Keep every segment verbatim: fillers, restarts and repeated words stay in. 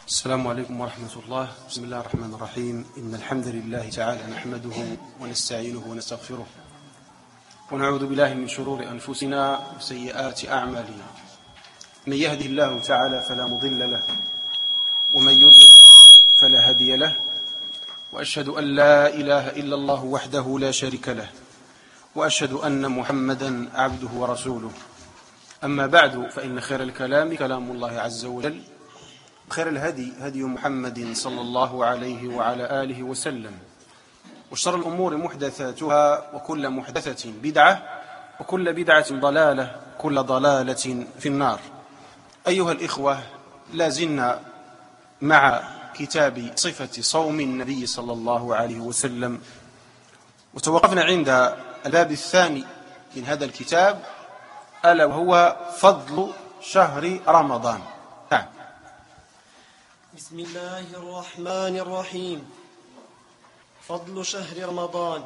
السلام عليكم ورحمة الله. بسم الله الرحمن الرحيم. إن الحمد لله تعالى نحمده ونستعينه ونستغفره ونعوذ بالله من شرور أنفسنا وسيئات أعمالنا. من يهده الله تعالى فلا مضل له ومن يضلل فلا هادي له، وأشهد أن لا إله إلا الله وحده لا شريك له، وأشهد أن محمدا عبده ورسوله. أما بعد، فإن خير الكلام كلام الله عز وجل، خير الهدي هدي محمد صلى الله عليه وعلى آله وسلم، وشر الأمور محدثاتها، وكل محدثة بدعة، وكل بدعة ضلالة، كل ضلالة في النار. أيها الإخوة، لازلنا مع كتاب صفة صوم النبي صلى الله عليه وسلم، وتوقفنا عند الباب الثاني من هذا الكتاب، ألا وهو فضل شهر رمضان. نعم. بسم الله الرحمن الرحيم. فضل شهر رمضان.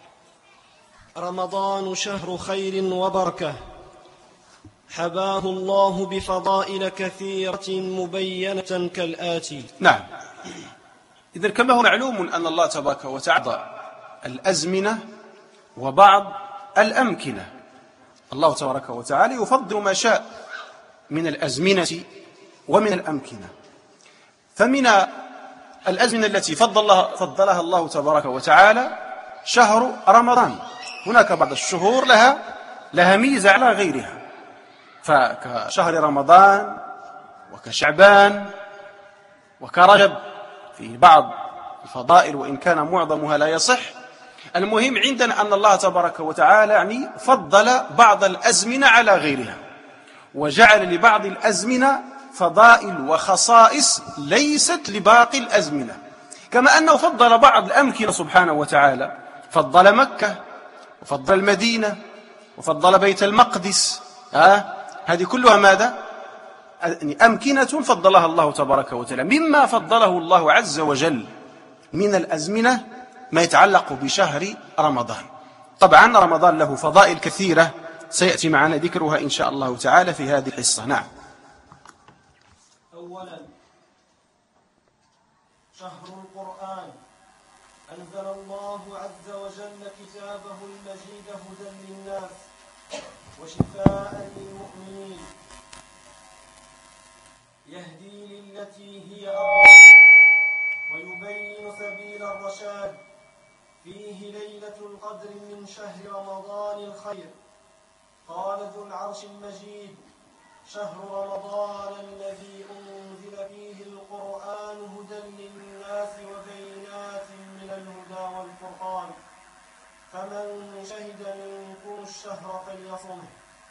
رمضان شهر خير وبركة، حباه الله بفضائل كثيرة مبينة كالآتي. نعم. إذن كما هو معلوم أن الله تبارك وتعالى الأزمنة وبعض الأمكنة، الله تبارك وتعالى يفضل ما شاء من الأزمنة ومن الأمكنة. فمن الأزمنة التي فضلها, فضلها الله تبارك وتعالى شهر رمضان. هناك بعض الشهور لها لها ميزة على غيرها، فكشهر رمضان وكشعبان وكرجب في بعض الفضائل، وإن كان معظمها لا يصح. المهم عندنا أن الله تبارك وتعالى يعني فضل بعض الأزمنة على غيرها، وجعل لبعض الأزمنة فضائل وخصائص ليست لباقي الأزمنة، كما أنه فضل بعض الأمكنة سبحانه وتعالى، فضل مكة وفضل المدينة وفضل بيت المقدس. ها؟ هذه كلها ماذا؟ أمكنة فضلها الله تبارك وتعالى. مما فضله الله عز وجل من الأزمنة ما يتعلق بشهر رمضان. طبعا رمضان له فضائل كثيرة سيأتي معنا ذكرها إن شاء الله تعالى في هذه الحصة. نعم. أولا، شهر القرآن. أنزل الله عز وجل كتابه المجيد هدى للناس وشفاء للمؤمنين، يهدي للتي هي أقوم ويبين سبيل الرشاد. فيه ليلة القدر من شهر رمضان الخير. قال ذو العرش المجيد: شهر رمضان الذي أنزل فيه القرآن هدى للناس وبينات من الهدى والفرقان، فمن شهد منكم الشهر فليصمه.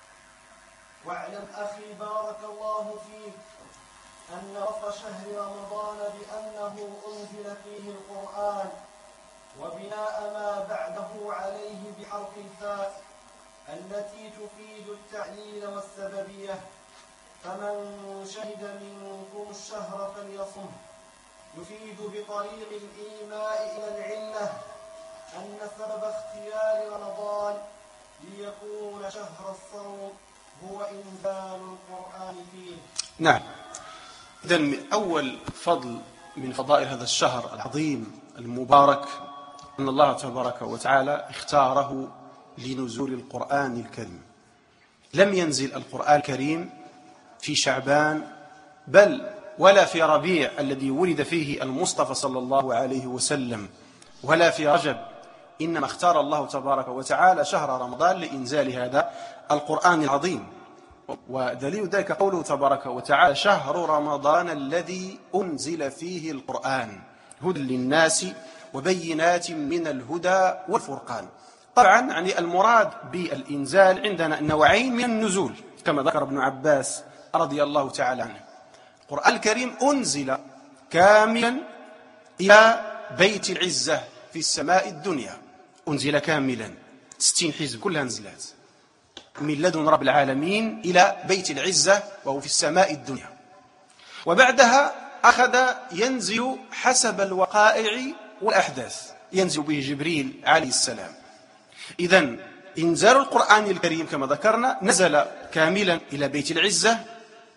واعلم أخي بارك الله فيك أن وصف شهر رمضان بأنه أنزل فيه القرآن، وبناء ما بعده عليه بحرف الفاء التي تفيد التعليل والسببية. فمن شهد منكم الشهر فليصمه يفيد بطريق الإيماء إلى العلة أن سبب اختيار رمضان ليكون شهر الصوم هو إنزال القرآن فيه. نعم. إذن أول فضل من فضائل هذا الشهر العظيم المبارك أن الله تبارك وتعالى اختاره لنزول القرآن الكريم. لم ينزل القرآن الكريم في شعبان بل ولا في ربيع الذي ولد فيه المصطفى صلى الله عليه وسلم، ولا في رجب، إنما اختار الله تبارك وتعالى شهر رمضان لإنزال هذا القرآن العظيم. ودليل ذلك قوله تبارك وتعالى: شهر رمضان الذي أنزل فيه القرآن هدى للناس وبينات من الهدى والفرقان. طبعا يعني المراد بالإنزال عندنا نوعين من النزول كما ذكر ابن عباس رضي الله تعالى عنه. القرآن الكريم أنزل كاملا إلى بيت العزة في السماء الدنيا، أنزل كاملا ستين حزب كلها نزلات من لدن رب العالمين إلى بيت العزة وهو في السماء الدنيا، وبعدها أخذ ينزل حسب الوقائع والأحداث، ينزل به جبريل عليه السلام. إذن إنزال القرآن الكريم كما ذكرنا نزل كاملا إلى بيت العزة،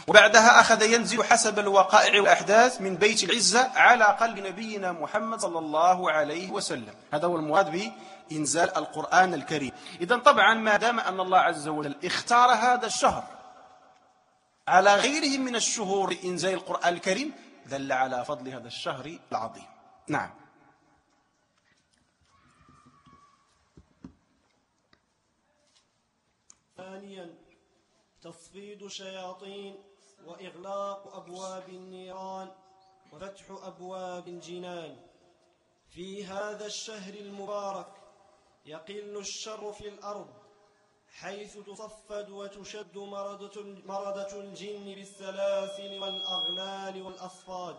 وبعدها أخذ ينزل حسب الوقائع والأحداث من بيت العزة على قلب نبينا محمد صلى الله عليه وسلم. هذا هو المراد بإنزال القرآن الكريم. إذن طبعا ما دام أن الله عز وجل اختار هذا الشهر على غيره من الشهور لإنزال القرآن الكريم دل على فضل هذا الشهر العظيم. نعم. ثانيا تصفيد الشياطين وإغلاق أبواب النيران وفتح أبواب الجنان. في هذا الشهر المبارك يقل الشر في الأرض، حيث تصفد وتشد مردة, مردة الجن بالسلاسل والأغلال والأصفاد،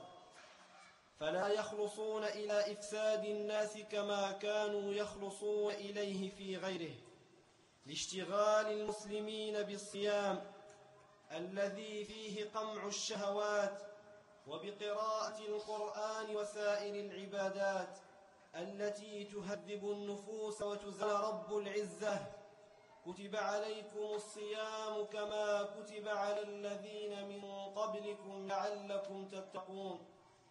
فلا يخلصون إلى إفساد الناس كما كانوا يخلصون إليه في غيره، لاشتغال المسلمين بالصيام الذي فيه قمع الشهوات، وبقراءة القرآن وسائر العبادات التي تهذب النفوس وتزال رب العزة. كتب عليكم الصيام كما كتب على الذين من قبلكم لعلكم تتقون.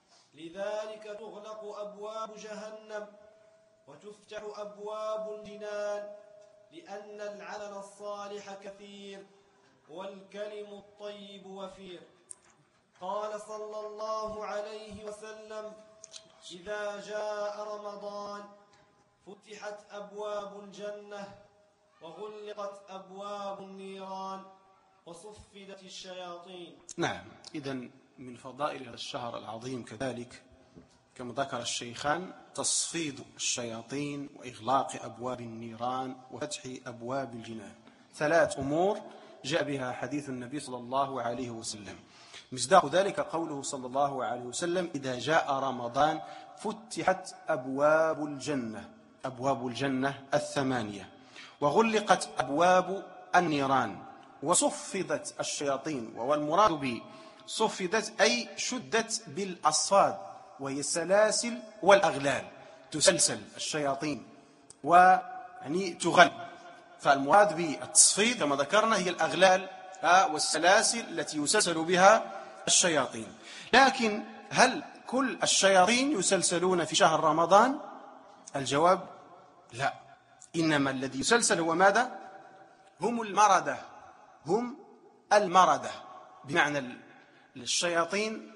لذلك تغلق أبواب جهنم وتفتح أبواب الجنان، لأن العمل الصالح كثير والكلم الطيب وفير. قال صلى الله عليه وسلم: إذا جاء رمضان فتحت أبواب الجنة وغلقت أبواب النيران وصفدت الشياطين. نعم. إذن من فضائل هذا الشهر العظيم كذلك كما ذكر الشيخان تصفيد الشياطين وإغلاق أبواب النيران وفتح أبواب الجنان. ثلاث أمور جاء بها حديث النبي صلى الله عليه وسلم. مصداق ذلك قوله صلى الله عليه وسلم: إذا جاء رمضان فتحت أبواب الجنة، أبواب الجنة الثمانية، وغلقت أبواب النيران، وصفدت الشياطين. والمراد به صفدت أي شدت بالأصفاد، وهي السلاسل والأغلال، تسلسل الشياطين ويعني تغل. فالمراد بالتصفيد كما ذكرنا هي الأغلال والسلاسل التي يسلسل بها الشياطين. لكن هل كل الشياطين يسلسلون في شهر رمضان؟ الجواب لا. إنما الذي يسلسل هو ماذا؟ هم المردة، هم المردة، بمعنى الشياطين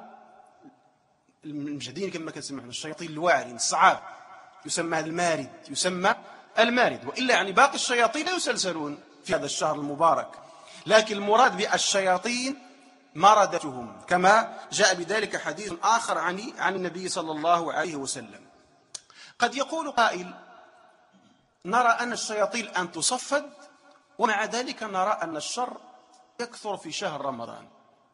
المجدين كما كنسمعون، الشياطين الواعرين الصعاب، يسمى المارد، يسمى المارد. وإلا يعني باقي الشياطين لا يسلسلون في هذا الشهر المبارك، لكن المراد بالشياطين مردتهم، كما جاء بذلك حديث آخر عن عن النبي صلى الله عليه وسلم. قد يقول قائل: نرى أن الشياطين أن تصفد، ومع ذلك نرى أن الشر يكثر في شهر رمضان.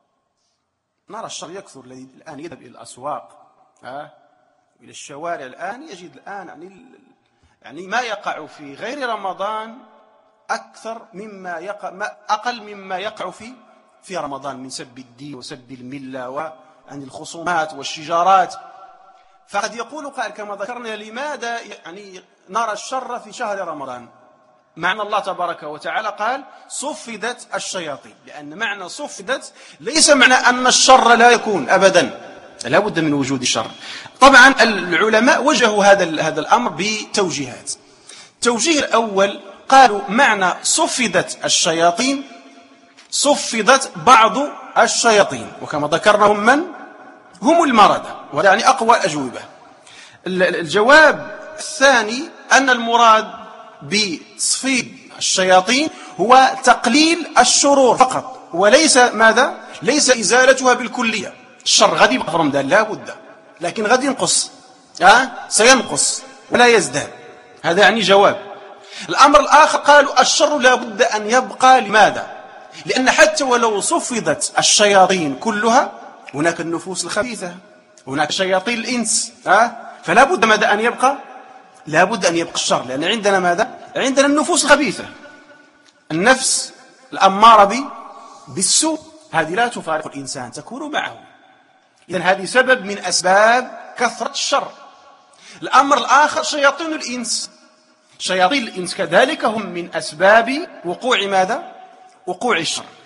نرى الشر يكثر، الذي الآن يذهب إلى الأسواق ها إلى الشوارع الآن يجد الآن يعني يعني ما يقع في غير رمضان أكثر مما يقع ما أقل مما يقع في في رمضان من سب الدين وسب الملة وعن الخصومات والشجارات. فقد يقول قائل كما ذكرنا: لماذا يعني نرى الشر في شهر رمضان؟ معنى الله تبارك وتعالى قال: صفدت الشياطين، لأن معنى صفدت ليس معنى أن الشر لا يكون أبدا، لا بد من وجود الشر. طبعا العلماء وجهوا هذا هذا الأمر بتوجيهات. التوجيه الأول قالوا: معنى صفدت الشياطين صفدت بعض الشياطين، وكما ذكرنا هم من؟ هم المردة، وهذا يعني أقوى الأجوبة. الجواب الثاني أن المراد بتصفيد الشياطين هو تقليل الشرور فقط، وليس ماذا؟ ليس إزالتها بالكلية. الشر غادي يبقى في رمضان لا بد، لكن غادي ينقص، أه؟ سينقص ولا يزداد. هذا يعني جواب. الأمر الآخر قالوا: الشر لا بد أن يبقى. لماذا؟ لأن حتى ولو صفدت الشياطين كلها هناك النفوس الخبيثة، هناك شياطين الإنس، أه؟ فلا بد ماذا أن يبقى؟ لا بد أن يبقى الشر، لأن عندنا ماذا؟ عندنا النفوس الخبيثة، النفس الأمارة بالسوء، هذه لا تفارق الإنسان، تكون معه. إذن هذه سبب من أسباب كثرة الشر. الأمر الآخر شياطين الإنس، شياطين الإنس كذلك هم من أسباب وقوع ماذا؟ وقوع الشر.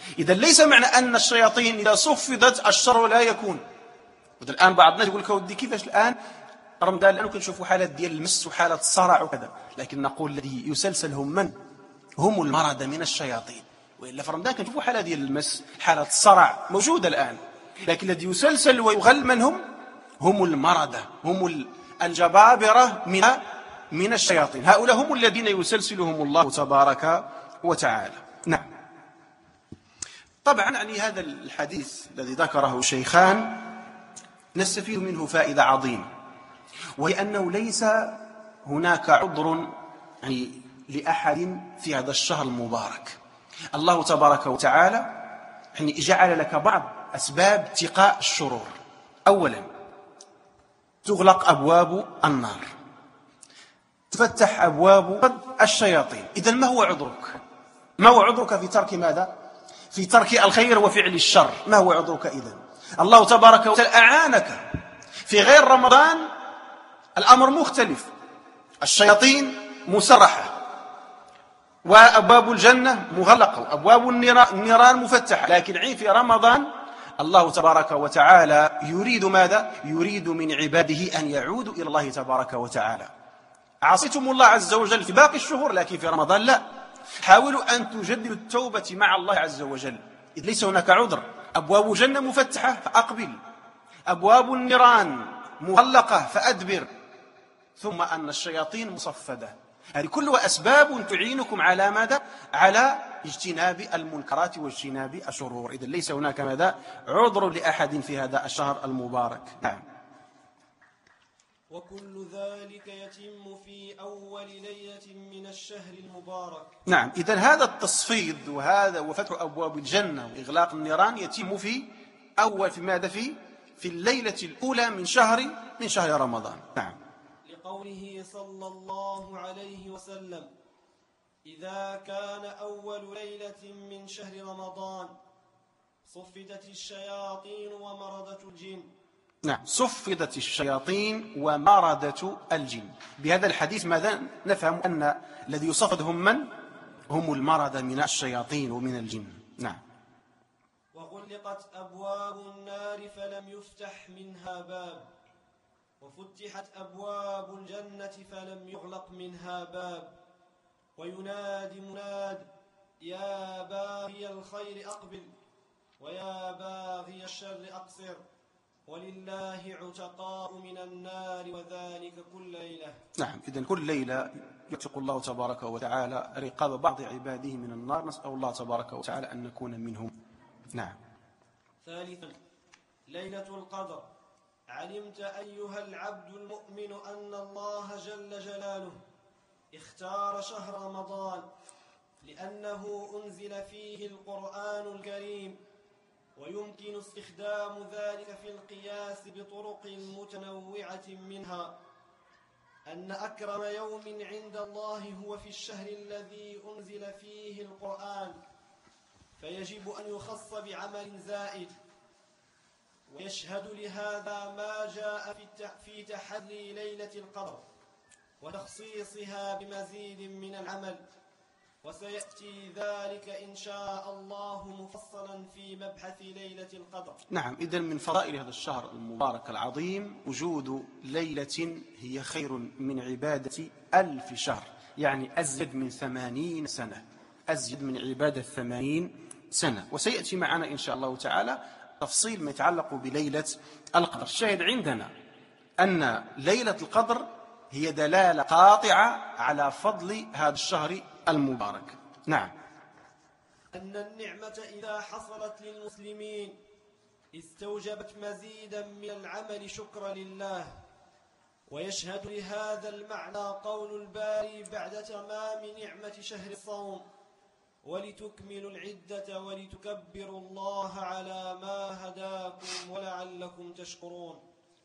إذا ليس معنى أن الشياطين إذا صفدت الشر لا يكون. الآن بعض الناس يقول لك ودي كيفاش الآن رمضان لأنه كنشوفوا حالات ديال المس وحالات الصرع وكذا، لكن نقول الذي يسلسل هم من؟ هم المرضى من الشياطين. وإلا في رمضان كنشوفوا حالة ديال المس، حالات الصرع موجودة الآن، لكن الذي يسلسل ويغل من هم؟ هم المرضى، هم الجبابرة من من الشياطين. هؤلاء هم الذين يسلسلهم الله تبارك وتعالى. نعم. طبعا يعني هذا الحديث الذي ذكره الشيخان نستفيد منه فائدة عظيمة، وهي أنه ليس هناك عذر يعني لأحد في هذا الشهر المبارك. الله تبارك وتعالى يعني جعل لك بعض أسباب اتقاء الشرور. أولا تغلق أبواب النار، تفتح أبواب الشياطين. إذن ما هو عذرك؟ ما هو عذرك في ترك ماذا؟ في ترك الخير وفعل الشر. ما هو عذرك إذن؟ الله تبارك وتعالى أعانك. في غير رمضان الأمر مختلف، الشياطين مسرحة وأبواب الجنة مغلقة وأبواب النيران مفتحة، لكن عين في رمضان الله تبارك وتعالى يريد ماذا؟ يريد من عباده أن يعودوا إلى الله تبارك وتعالى. عصيتم الله عز وجل في باقي الشهور، لكن في رمضان لا. حاولوا أن تجددوا التوبة مع الله عز وجل، إذ ليس هناك عذر. أبواب الجنة مفتحة فأقبل، أبواب النيران مغلقة فأدبر، ثم أن الشياطين مصفدة. هذه كلها أسباب تعينكم على ماذا؟ على اجتناب المنكرات واجتناب الشرور. إذن ليس هناك ماذا؟ عذر لأحد في هذا الشهر المبارك. نعم. وكل ذلك يتم في أول ليلة من الشهر المبارك. نعم. إذن هذا التصفيد وهذا وفتح أبواب الجنة وإغلاق النيران يتم في أول في ماذا؟ في في الليلة الأولى من شهر من شهر رمضان. نعم. لقوله صلى الله عليه وسلم: إذا كان أول ليلة من شهر رمضان صفدت الشياطين ومردة الجن. نعم، صفدت الشياطين ومردة الجن. بهذا الحديث ماذا نفهم؟ أن الذي يصفد هم من؟ هم المرضى من الشياطين ومن الجن. نعم. وغلقت أبواب النار فلم يفتح منها باب، وفتحت أبواب الجنة فلم يغلق منها باب، وينادي مناد: يا باغي الخير أقبل، ويا باغي الشر أقصر، ولله عتقاء من النار، وذلك كل ليلة. نعم. إذن كل ليلة يعتق الله تبارك وتعالى رقاب بعض عباده من النار. نسأل الله تبارك وتعالى أن نكون منهم. نعم. ثالثا ليلة القدر. علمت أيها العبد المؤمن أن الله جل جلاله اختار شهر رمضان لأنه أنزل فيه القرآن الكريم، ويمكن استخدام ذلك في القياس بطرق متنوعة، منها أن أكرم يوم عند الله هو في الشهر الذي أنزل فيه القرآن، فيجب أن يخص بعمل زائد. ويشهد لهذا ما جاء في تحلي ليلة القدر وتخصيصها بمزيد من العمل، وسيأتي ذلك إن شاء الله مفصلا في مبحث ليلة القدر. نعم. إذن من فضائل هذا الشهر المبارك العظيم وجود ليلة هي خير من عبادة ألف شهر، يعني أزيد من ثمانين سنة، أزيد من عبادة ثمانين سنة. وسيأتي معنا إن شاء الله تعالى تفصيل ما يتعلق بليلة القدر. الشاهد عندنا أن ليلة القدر هي دلالة قاطعة على فضل هذا الشهر المبارك. نعم. أن النعمة إذا حصلت للمسلمين استوجبت مزيدا من العمل شكرا لله. ويشهد لهذا المعنى قول الباري بعد تمام نعمة شهر الصوم: ولتكملوا العدة ولتكبروا الله على ما هداكم ولعلكم تشكرون.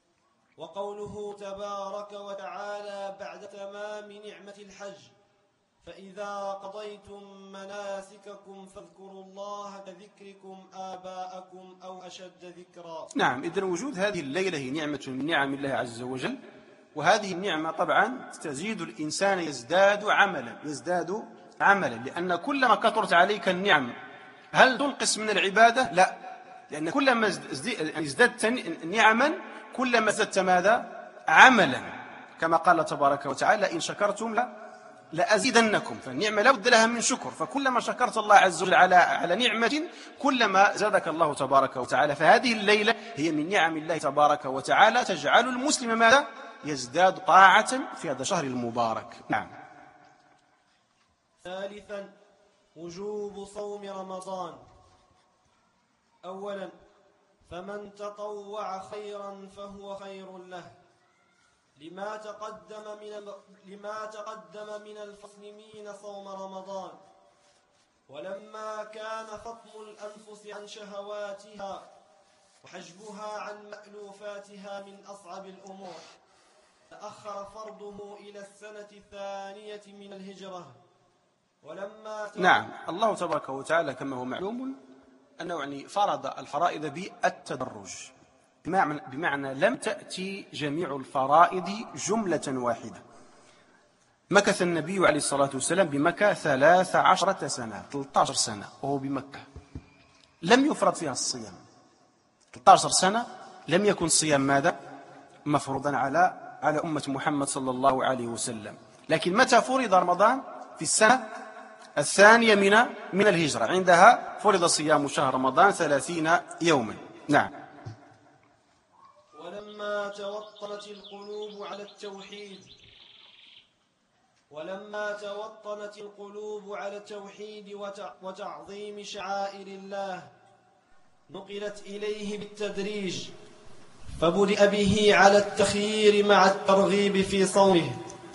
وقوله تبارك وتعالى بعد تمام نعمة الحج: فإذا قضيتم مناسككم فاذكروا الله كذكركم آباءكم أو أشد ذكرا. نعم. إذن وجود هذه الليلة هي نعمة من نعم الله عز وجل، وهذه النعمة طبعا تزيد الإنسان يزداد عملا يزداد عملا لأن كلما كثرت عليك النعم هل تنقص من العبادة؟ لا، لأن كلما ازددت نعما كلما ازددت ماذا؟ عملا، كما قال تبارك وتعالى إن شكرتم لا لأزيدنكم، فالنعمة لا بد لها من شكر، فكلما شكرت الله عز وجل على على نعمة كلما زادك الله تبارك وتعالى. فهذه الليلة هي من نعم الله تبارك وتعالى تجعل المسلم ماذا؟ يزداد طاعة في هذا الشهر المبارك. نعم. ثالثا وجوب صوم رمضان. أولا فمن تطوع خيرا فهو خير له لما تقدم من لما تقدم من المسلمين صوم رمضان، ولما كان فطم الأنفس عن شهواتها وحجبها عن مألوفاتها من أصعب الأمور تأخر فرضه إلى السنة الثانية من الهجرة. ولما نعم، الله تبارك وتعالى كما هو معلوم أنه يعني فرض الفرائض بالتدرج، بمعنى, بمعنى لم تأتي جميع الفرائض جملة واحدة. مكث النبي عليه الصلاة والسلام بمكة ثلاث عشرة سنة، ثلاثة عشر سنة وهو بمكة، لم يفرض فيها الصيام. ثلاثة عشر سنة لم يكن صيام ماذا؟ مفروضا على على أمة محمد صلى الله عليه وسلم. لكن متى فرض رمضان؟ في السنة الثانية من من الهجرة، عندها فرض صيام شهر رمضان ثلاثين يوما. نعم. ولما توطنت القلوب على التوحيد ولما توطنت القلوب على التوحيد وتعظيم شعائر الله نقلت إليه بالتدريج، فبدأ به على التخيير مع الترغيب في صومه،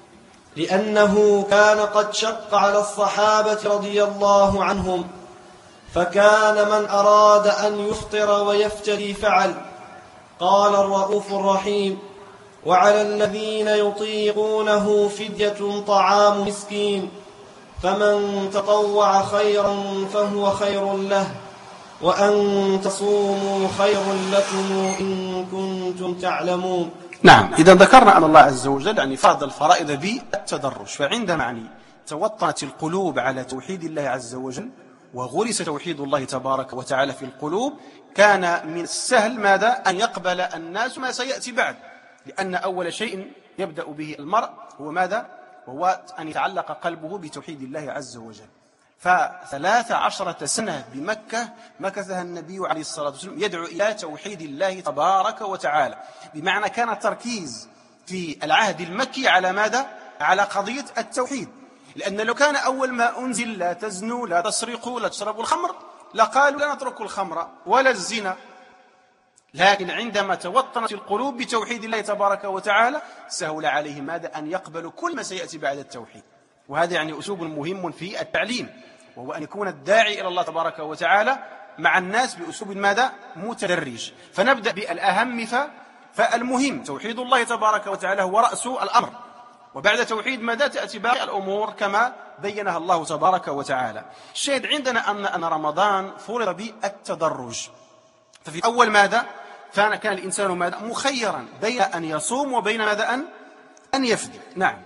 لأنه كان قد شق على الصحابة رضي الله عنهم، فكان من أراد أن يفطر ويفتري فعل. قال الرؤوف الرحيم وعلى الذين يطيقونه فدية طعام مسكين، فمن تطوع خيرا فهو خير له، وأن تصوموا خير لكم إن كنتم تعلمون. نعم، إذا ذكرنا أن الله عز وجل يعني فرض الفرائض بالتدرج، فعندما يعني توطنت القلوب على توحيد الله عز وجل وغرس توحيد الله تبارك وتعالى في القلوب، كان من السهل ماذا؟ أن يقبل الناس ما سيأتي بعد، لأن أول شيء يبدأ به المرء هو ماذا؟ هو أن يتعلق قلبه بتوحيد الله عز وجل. فثلاث عشرة سنة بمكة مكثها النبي عليه الصلاة والسلام يدعو إلى توحيد الله تبارك وتعالى، بمعنى كان التركيز في العهد المكي على ماذا؟ على قضية التوحيد، لأن لو كان أول ما أنزل لا تزنوا لا تسرقوا لا تشربوا الخمر لقالوا لا نترك الخمر ولا الزنا، لكن عندما توطنت القلوب بتوحيد الله تبارك وتعالى سهل عليهم ماذا؟ أن يقبلوا كل ما سيأتي بعد التوحيد. وهذا يعني أسلوب مهم في التعليم، وهو أن يكون الداعي إلى الله تبارك وتعالى مع الناس بأسلوب ماذا؟ متدرج. فنبدأ بالأهم فالمهم توحيد الله تبارك وتعالى هو رأس الأمر، وبعد توحيد ماذا؟ تأتي باقي الأمور كما بينها الله تبارك وتعالى. الشاهد عندنا أن أن رمضان فرض بالتدرج، ففي أول ماذا؟ كان كان الإنسان ماذا؟ مخيرا بين أن يصوم وبين ماذا؟ أن أن يفدي. نعم.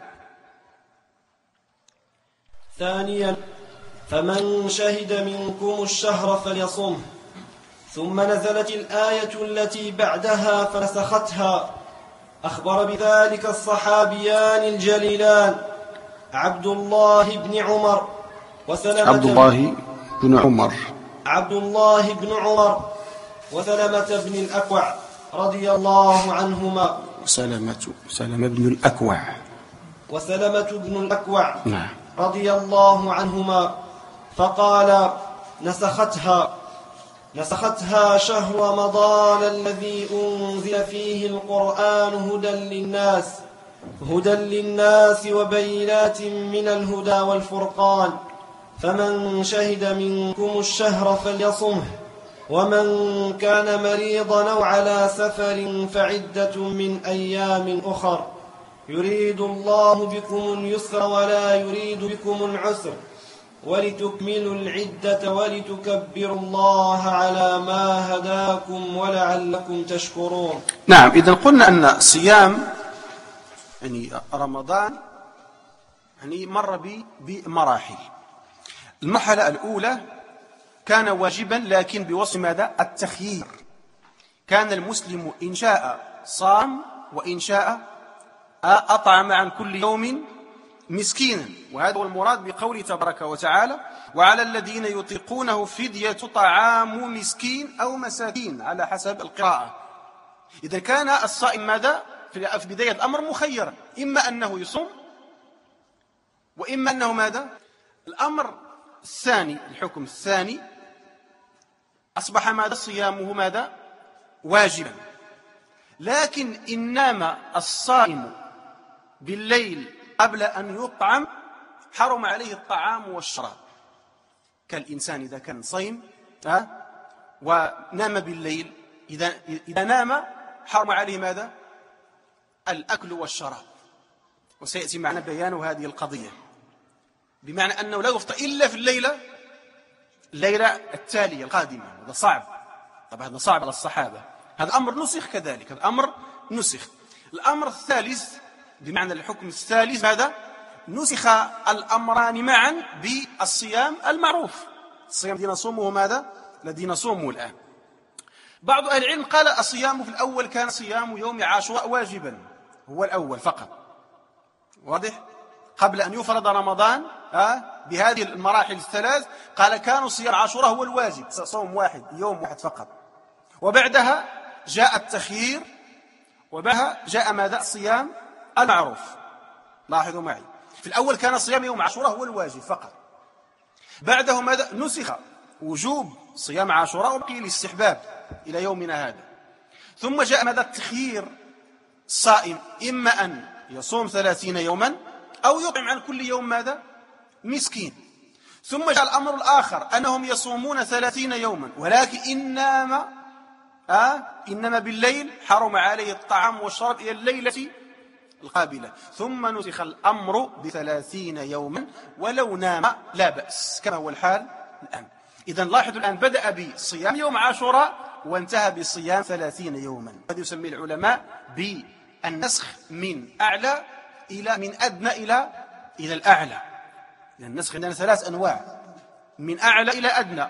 ثانيا فمن شهد منكم الشهر فليصمه. ثم نزلت الآية التي بعدها فنسختها. أخبر بذلك الصحابيان الجليلان عبد الله بن عمر وسلمة عبد الله بن عمر عبد الله بن عمر وسلمة بن الأكوع رضي الله عنهما. سلمة سلمة بن الأكوع وسلمة بن الأكوع نعم رضي الله عنهما، فقال نسختها نسختها شهر رمضان الذي أنزل فيه القرآن هدى للناس هدى للناس وبينات من الهدى والفرقان، فمن شهد منكم الشهر فليصمه، ومن كان مريضا أو على سفر فعدة من أيام أخر، يريد الله بكم اليسر ولا يريد بكم العسر، ولتكملوا العدة ولتكبروا الله على ما هداكم ولعلكم تشكرون. نعم، إذا قلنا أن صيام يعني رمضان يعني مر بمراحل. المرحلة الأولى كان واجبا لكن بوصف ماذا؟ التخيير. كان المسلم إن شاء صام وإن شاء أطعم عن كل يوم مسكينا، وهذا هو المراد بقوله تبارك وتعالى: وعلى الذين يطيقونه فدية طعام مسكين أو مساكين على حسب القراءة. إذا كان الصائم ماذا؟ في بداية الأمر مخيرا، إما أنه يصوم وإما أنه ماذا؟ الأمر الثاني، الحكم الثاني، أصبح ماذا؟ صيامه ماذا؟ واجبا. لكن إن نام الصائم بالليل قبل أن يطعم حرم عليه الطعام والشراب، كالإنسان إذا كان صيم ها ونام بالليل، إذا إذا نام حرم عليه ماذا؟ الأكل والشراب، وسيأتي معنا بيان هذه القضية، بمعنى أنه لا يفطر إلا في الليلة الليلة التالية القادمة. هذا صعب، طبعا هذا صعب على الصحابة. هذا أمر نسخ كذلك، هذا أمر نسخ. الأمر الثالث بمعنى الحكم الثالث ماذا؟ نسخ الأمران معا بالصيام المعروف، الصيام الذي نصومه ماذا؟ الذي نصومه الآن. بعض أهل العلم قال الصيام في الأول كان صيام يوم عاشوراء واجبا، هو الأول فقط، واضح؟ قبل أن يفرض رمضان ها بهذه المراحل الثلاث، قال كانوا صيام عاشوراء هو الواجب، صوم واحد يوم واحد فقط. وبعدها جاء التخيير، وبعدها جاء ماذا؟ الصيام المعروف. لاحظوا معي، في الأول كان صيام يوم عاشوراء هو الواجب فقط، بعده ماذا؟ نسخ وجوب صيام عاشوراء وبقي الاستحباب إلى يومنا هذا. ثم جاء ماذا؟ التخيير، الصائم إما أن يصوم ثلاثين يوما أو يطعم عن كل يوم ماذا؟ مسكين. ثم جاء الأمر الآخر أنهم يصومون ثلاثين يوما، ولكن إن نام آه إنما بالليل حرم عليه الطعام والشراب إلى الليلة القابلة. ثم نسخ الأمر بثلاثين يوما ولو نام لا بأس، كما هو الحال الآن. إذن لاحظوا الآن بدأ بصيام يوم عاشوراء وانتهى بصيام ثلاثين يوما. هذا يسمي العلماء بالنسخ من أعلى إلى من أدنى إلى إلى الأعلى. لأن النسخ عندنا ثلاث أنواع: من أعلى إلى أدنى،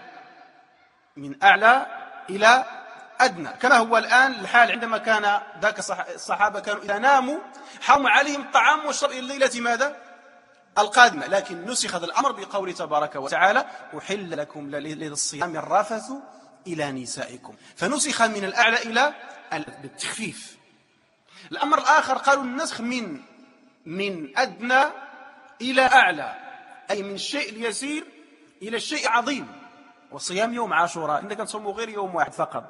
من أعلى إلى أدنى، كما هو الآن الحال عندما كان ذاك الصحابة كانوا إذا ناموا حرم عليهم الطعام والشرب إلى الليلة ماذا؟ القادمة. لكن نسخ هذا الأمر بقول تبارك وتعالى: أحل لكم ليلة الصيام الرفث إلى نسائكم، فنسخ من الأعلى إلى بالتخفيف. الأمر الآخر قالوا النسخ من من أدنى إلى أعلى، أي من الشيء اليسير إلى الشيء العظيم. وصيام يوم عاشوراء إنك تصوموا غير يوم واحد فقط،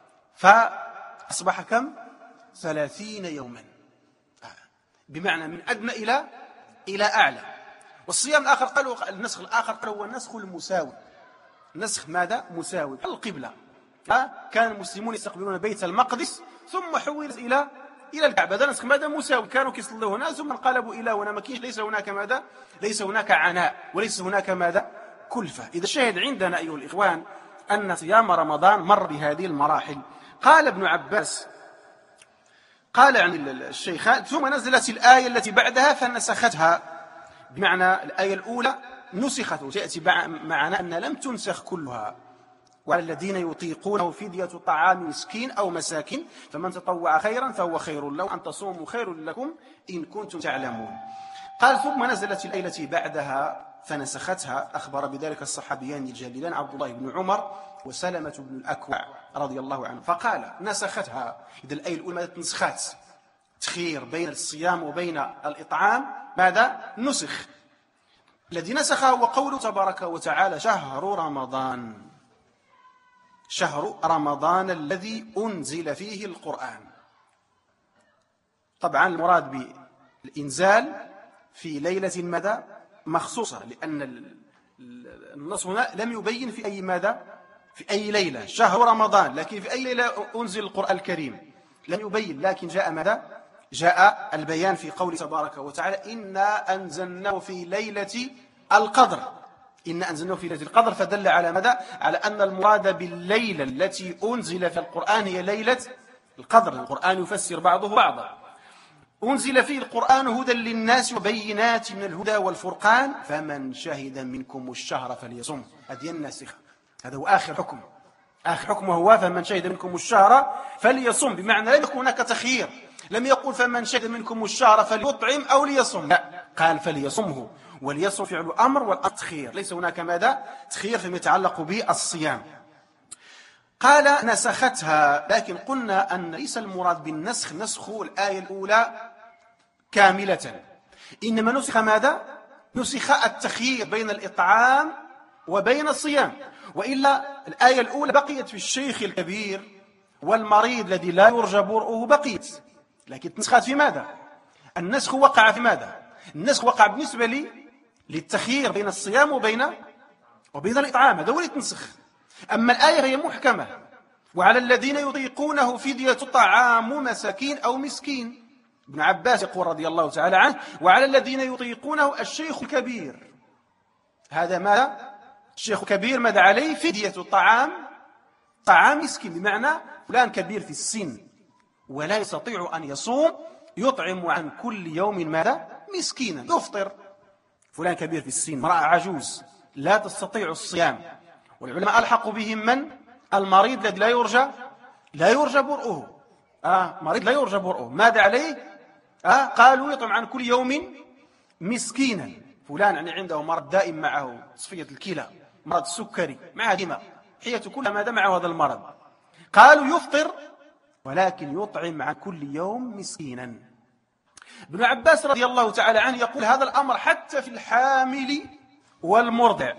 فأصبح كم؟ ثلاثين يوما، بمعنى من أدنى إلى إلى أعلى. والصيام الآخر قالوا النسخ الآخر قالوا هو النسخ المساوي. نسخ ماذا؟ مساوي القبلة. كان المسلمون يستقبلون بيت المقدس ثم حولت إلى إلى الكعبة. هذا نسخ ماذا؟ مساوي. كانوا كيصلوا هنا ثم انقلبوا إلى هنا، ما كاينش، ليس هناك ماذا؟ ليس هناك عناء وليس هناك ماذا؟ كلفة. إذا الشاهد عندنا أيها الإخوان أن صيام رمضان مر بهذه المراحل. قال ابن عباس، قال عن الشيخان: ثم نزلت الآية التي بعدها فنسختها، بمعنى الآية الأولى نسخت، وتأتي معنا أن لم تنسخ كلها. وعلى الذين يطيقونه فدية طعام مسكين أو مساكين فمن تطوع خيرا فهو خير له، أن تصوموا خير لكم إن كنتم تعلمون. قال: ثم نزلت الآية التي بعدها فنسختها. أخبر بذلك الصحابيان الجليلان عبد الله بن عمر وسلمة بن الأكوع رضي الله عنه، فقال: نسختها. إذا الآية الأولى ماذا؟ نسخات، تخير بين الصيام وبين الإطعام، ماذا؟ نسخ. الذي نسخه هو قوله تبارك وتعالى: شهر رمضان، شهر رمضان الذي أنزل فيه القرآن. طبعا المراد بالإنزال في ليلة ماذا؟ مخصوصة، لأن النص هنا لم يبين في أي ماذا؟ في أي ليلة شهر رمضان، لكن في أي ليلة أنزل القرآن الكريم لم يبين، لكن جاء ماذا؟ جاء البيان في قول تبارك وتعالى: إنا أنزلناه في ليلة القدر. إنا أنزلناه في ليلة القدر، فدل على ماذا؟ على أن المراد بالليلة التي أنزل في القرآن هي ليلة القدر. القرآن يفسر بعضه بعضا. أنزل فيه القرآن هدى للناس وبينات من الهدى والفرقان فمن شهد منكم الشهر فليصم. هذه الناسخة. هذا هو آخر حكم. آخر حكم هو فمن شهد منكم الشهر فليصم، بمعنى لم يكن هناك تخيير، لم يقل فمن شهد منكم الشهر فليطعم أو ليصم، لا، قال فليصمه، وليصم فعل أمر والتخيير، ليس هناك ماذا تخيير فيما يتعلق بالصيام. قال نسختها، لكن قلنا أن ليس المراد بالنسخ نسخ الآية الأولى كاملة، إنما نسخ ماذا؟ نسخ التخيير بين الإطعام وبين الصيام، وإلا الآية الأولى بقيت في الشيخ الكبير والمريض الذي لا يرجى برؤه بقيت، لكن نسخت في ماذا؟ النسخ وقع في ماذا؟ النسخ وقع بالنسبة لي للتخيير بين الصيام وبين وبين الإطعام، هذا هو اللي تنسخ. أما الآية هي محكمة، وعلى الذين يطيقونه فدية طعام مساكين أو مسكين. ابن عباس يقول رضي الله تعالى عنه وعلى الذين يطيقونه الشيخ الكبير، هذا ماذا؟ الشيخ الكبير ماذا عليه؟ فدية طعام طعام مسكين، بمعنى فلان كبير في السن ولا يستطيع أن يصوم، يطعم عن كل يوم ماذا؟ مسكينا، يفطر. فلان كبير في السن، امرأة عجوز لا تستطيع الصيام، والعلماء ألحقوا بهم من؟ المريض الذي لا يرجى لا يرجى برؤه، آه مريض لا يرجى برؤه، ماذا عليه؟ آه قالوا يطعم عن كل يوم مسكينا. فلان يعني عنده مرض دائم معه تصفية الكلى، مرض السكري، معه دماء، حياته كلها ماذا معه هذا المرض، قالوا يفطر ولكن يطعم عن كل يوم مسكينا. ابن عباس رضي الله تعالى عنه يقول هذا الأمر حتى في الحامل والمرضع،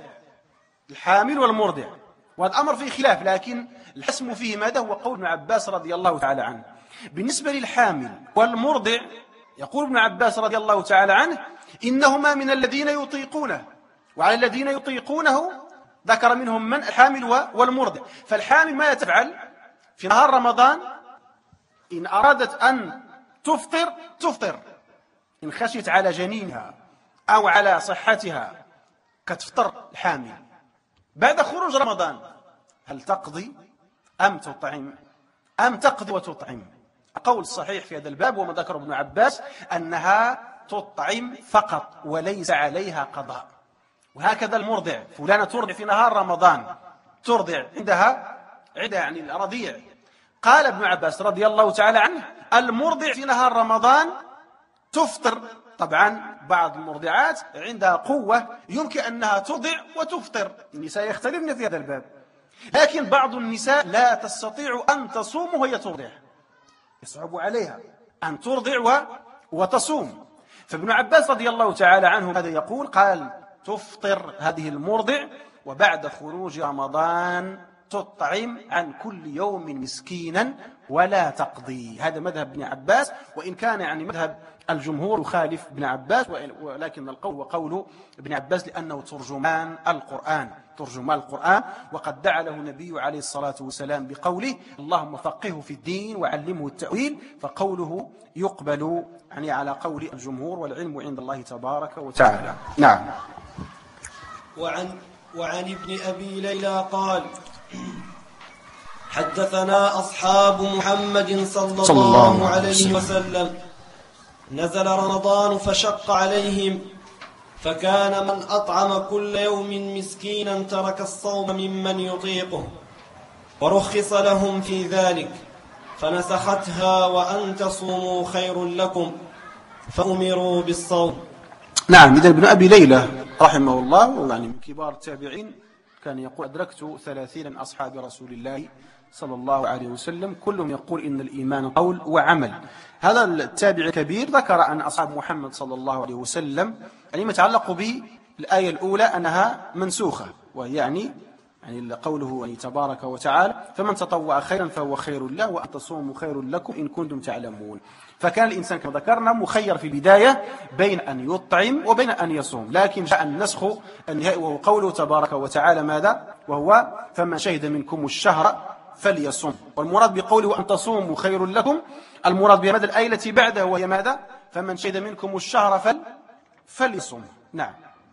الحامل والمرضع، وهذا الأمر فيه خلاف، لكن الحسم فيه ماذا؟ هو قول ابن عباس رضي الله تعالى عنه. بالنسبة للحامل والمرضع يقول ابن عباس رضي الله تعالى عنه إنهما من الذين يطيقونه، وعلى الذين يطيقونه ذكر منهم من؟ الحامل والمرضع. فالحامل ما تفعل في نهار رمضان؟ إن أرادت أن تفطر تفطر، إن خشيت على جنينها أو على صحتها كتفطر الحامل. بعد خروج رمضان هل تقضي أم تطعم أم تقضي وتطعم؟ القول الصحيح في هذا الباب وما ذكر ابن عباس أنها تطعم فقط وليس عليها قضاء. وهكذا المرضع، فلانة ترضع في نهار رمضان، ترضع عندها عندها يعني الرضيع، قال ابن عباس رضي الله تعالى عنه المرضع في نهار رمضان تفطر. طبعا بعض المرضعات عندها قوة يمكن أنها ترضع وتفطر، النساء يختلفن في هذا الباب، لكن بعض النساء لا تستطيع أن تصوم وهي ترضع، يصعب عليها أن ترضع وتصوم. فابن عباس رضي الله تعالى عنه هذا يقول قال تفطر هذه المرضع، وبعد خروج رمضان تطعم عن كل يوم مسكينا ولا تقضي. هذا مذهب ابن عباس، وإن كان يعني مذهب الجمهور يخالف ابن عباس، ولكن القول وقول ابن عباس لأنه ترجمان القرآن، ترجمان القرآن، وقد دعا له النبي عليه الصلاة والسلام بقوله اللهم فقهه في الدين وعلمه التأويل، فقوله يقبل يعني على قول الجمهور، والعلم عند الله تبارك وتعالى. نعم. وعن وعن ابن أبي ليلى قال حدثنا أصحاب محمد صلى, صلى الله عليه وسلم نزل رمضان فشق عليهم، فكان من أطعم كل يوم مسكينا ترك الصوم ممن يطيقه، ورخص لهم في ذلك، فنسختها وأن تصوموا خير لكم، فأمروا بالصوم. نعم. إذن ابن أبي ليلى رحمه الله يعني من كبار التابعين كان يقول أدركت ثلاثين من أصحاب رسول الله صلى الله عليه وسلم كلهم يقول إن الإيمان قول وعمل. هذا التابع الكبير ذكر أن أصحاب محمد صلى الله عليه وسلم يعني ما يتعلق بالآية الأولى أنها منسوخة، ويعني يعني قوله يعني تبارك وتعالى فمن تطوع خيرا فهو خير له وأن تصوموا خير لكم إن كنتم تعلمون. فكان الإنسان كما ذكرنا مخير في البداية بين أن يطعم وبين أن يصوم، لكن جاء النسخ النهائي وهو قوله تبارك وتعالى ماذا؟ وهو فمن شهد منكم الشهر فليصوم. والمراد بقوله أن تصوموا خير لكم المراد بماذا؟ الآية التي بعدها وهي ماذا؟ فمن شهد منكم الشهر فل فليصوم. نعم.